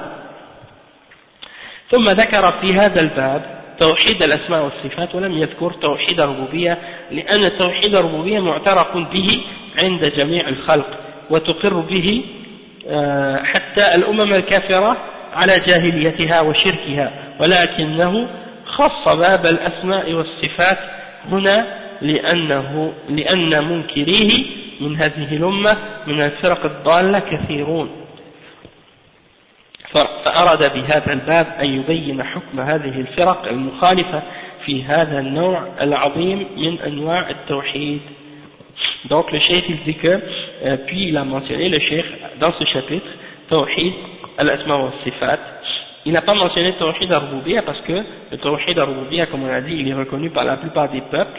ثم ذكر في هذا الباب توحيد الأسماء والصفات ولم يذكر توحيد الربوبية لأن توحيد الربوبية معترف به عند جميع الخلق وتقر به حتى الأمم الكافرة على جاهليتها وشركها، ولكنه خص باب الأسماء والصفات هنا لأن منكريه من هذه الأمة من الفرق الضالة كثيرون، فأراد بهذا الباب أن يبين حكم هذه الفرق المخالفة في هذا النوع العظيم من أنواع التوحيد. Donc le cheikh il dit que, puis il a mentionné le cheikh dans ce chapitre, Tawhid al-Asma wa Sifat, il n'a pas mentionné Tawhid al-Rububiyyah parce que le Tawhid al-Rububiyyah, comme on a dit, il est reconnu par la plupart des peuples,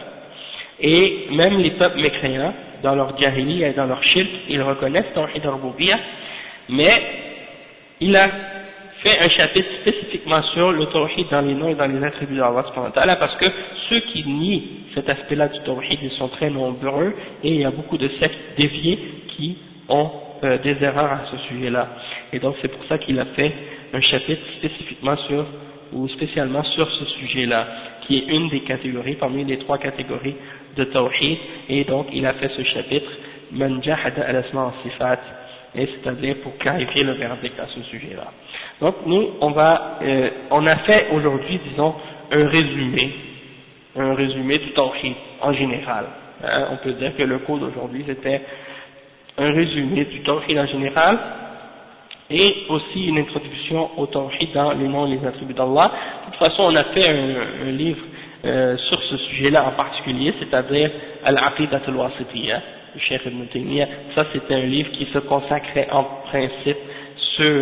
et même les peuples mécréants, dans leur jahiliya et dans leur shirk, ils reconnaissent Tawhid al-Rububiyyah, mais il a fait un chapitre spécifiquement sur le tawhid dans les noms et dans les attributs d'Allah subhanahu wa ta'ala, parce que ceux qui nient cet aspect-là du tawhid, ils sont très nombreux, et il y a beaucoup de sectes déviées qui ont des erreurs à ce sujet-là. Et donc c'est pour ça qu'il a fait un chapitre spécifiquement spécialement sur ce sujet-là, qui est une des catégories, parmi les 3 catégories de tawhid, et donc il a fait ce chapitre, Man jahada al-asma wa sifat, et c'est-à-dire pour clarifier le verdict à ce sujet-là. Donc nous, on a fait aujourd'hui, disons, un résumé du tawhid en général. On peut dire que le cours d'aujourd'hui c'était un résumé du tawhid en général, et aussi une introduction au tawhid dans les noms et les attributs d'Allah. De toute façon, on a fait un livre sur ce sujet-là en particulier, c'est-à-dire Al-Aqidat al-Wasitiyya, du Cheikh Ibn Taymiyyah. Ça c'était un livre qui se consacrait en principe sur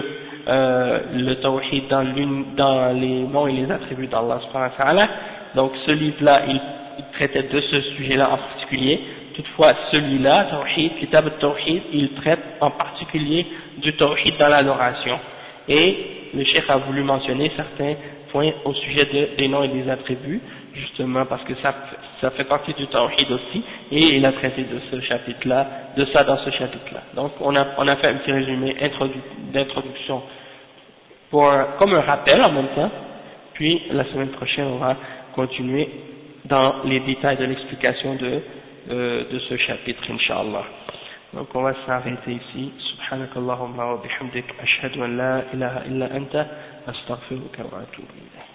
le tawhid dans les noms et les attributs d'Allah subhanahu wa ta'ala. Donc ce livre-là, il traitait de ce sujet-là en particulier. Toutefois, celui-là, Tawhid, Kitab al-Tawhid, il traite en particulier du Tawhid dans l'adoration. Et le Cheikh a voulu mentionner certains points au sujet des noms et des attributs, justement parce que ça fait partie du Tawhid aussi, et il a traité de ce chapitre-là, de ça dans ce chapitre-là. Donc on a fait un petit résumé d'introduction comme un rappel en même temps, puis la semaine prochaine on va continuer dans les détails de l'explication de ce chapitre, Inch'Allah. Donc on va s'arrêter ici. Subhanakallahumma wa bihamdik ashhadu an la ilaha illa anta astaghfiruka wa atubu ilayk.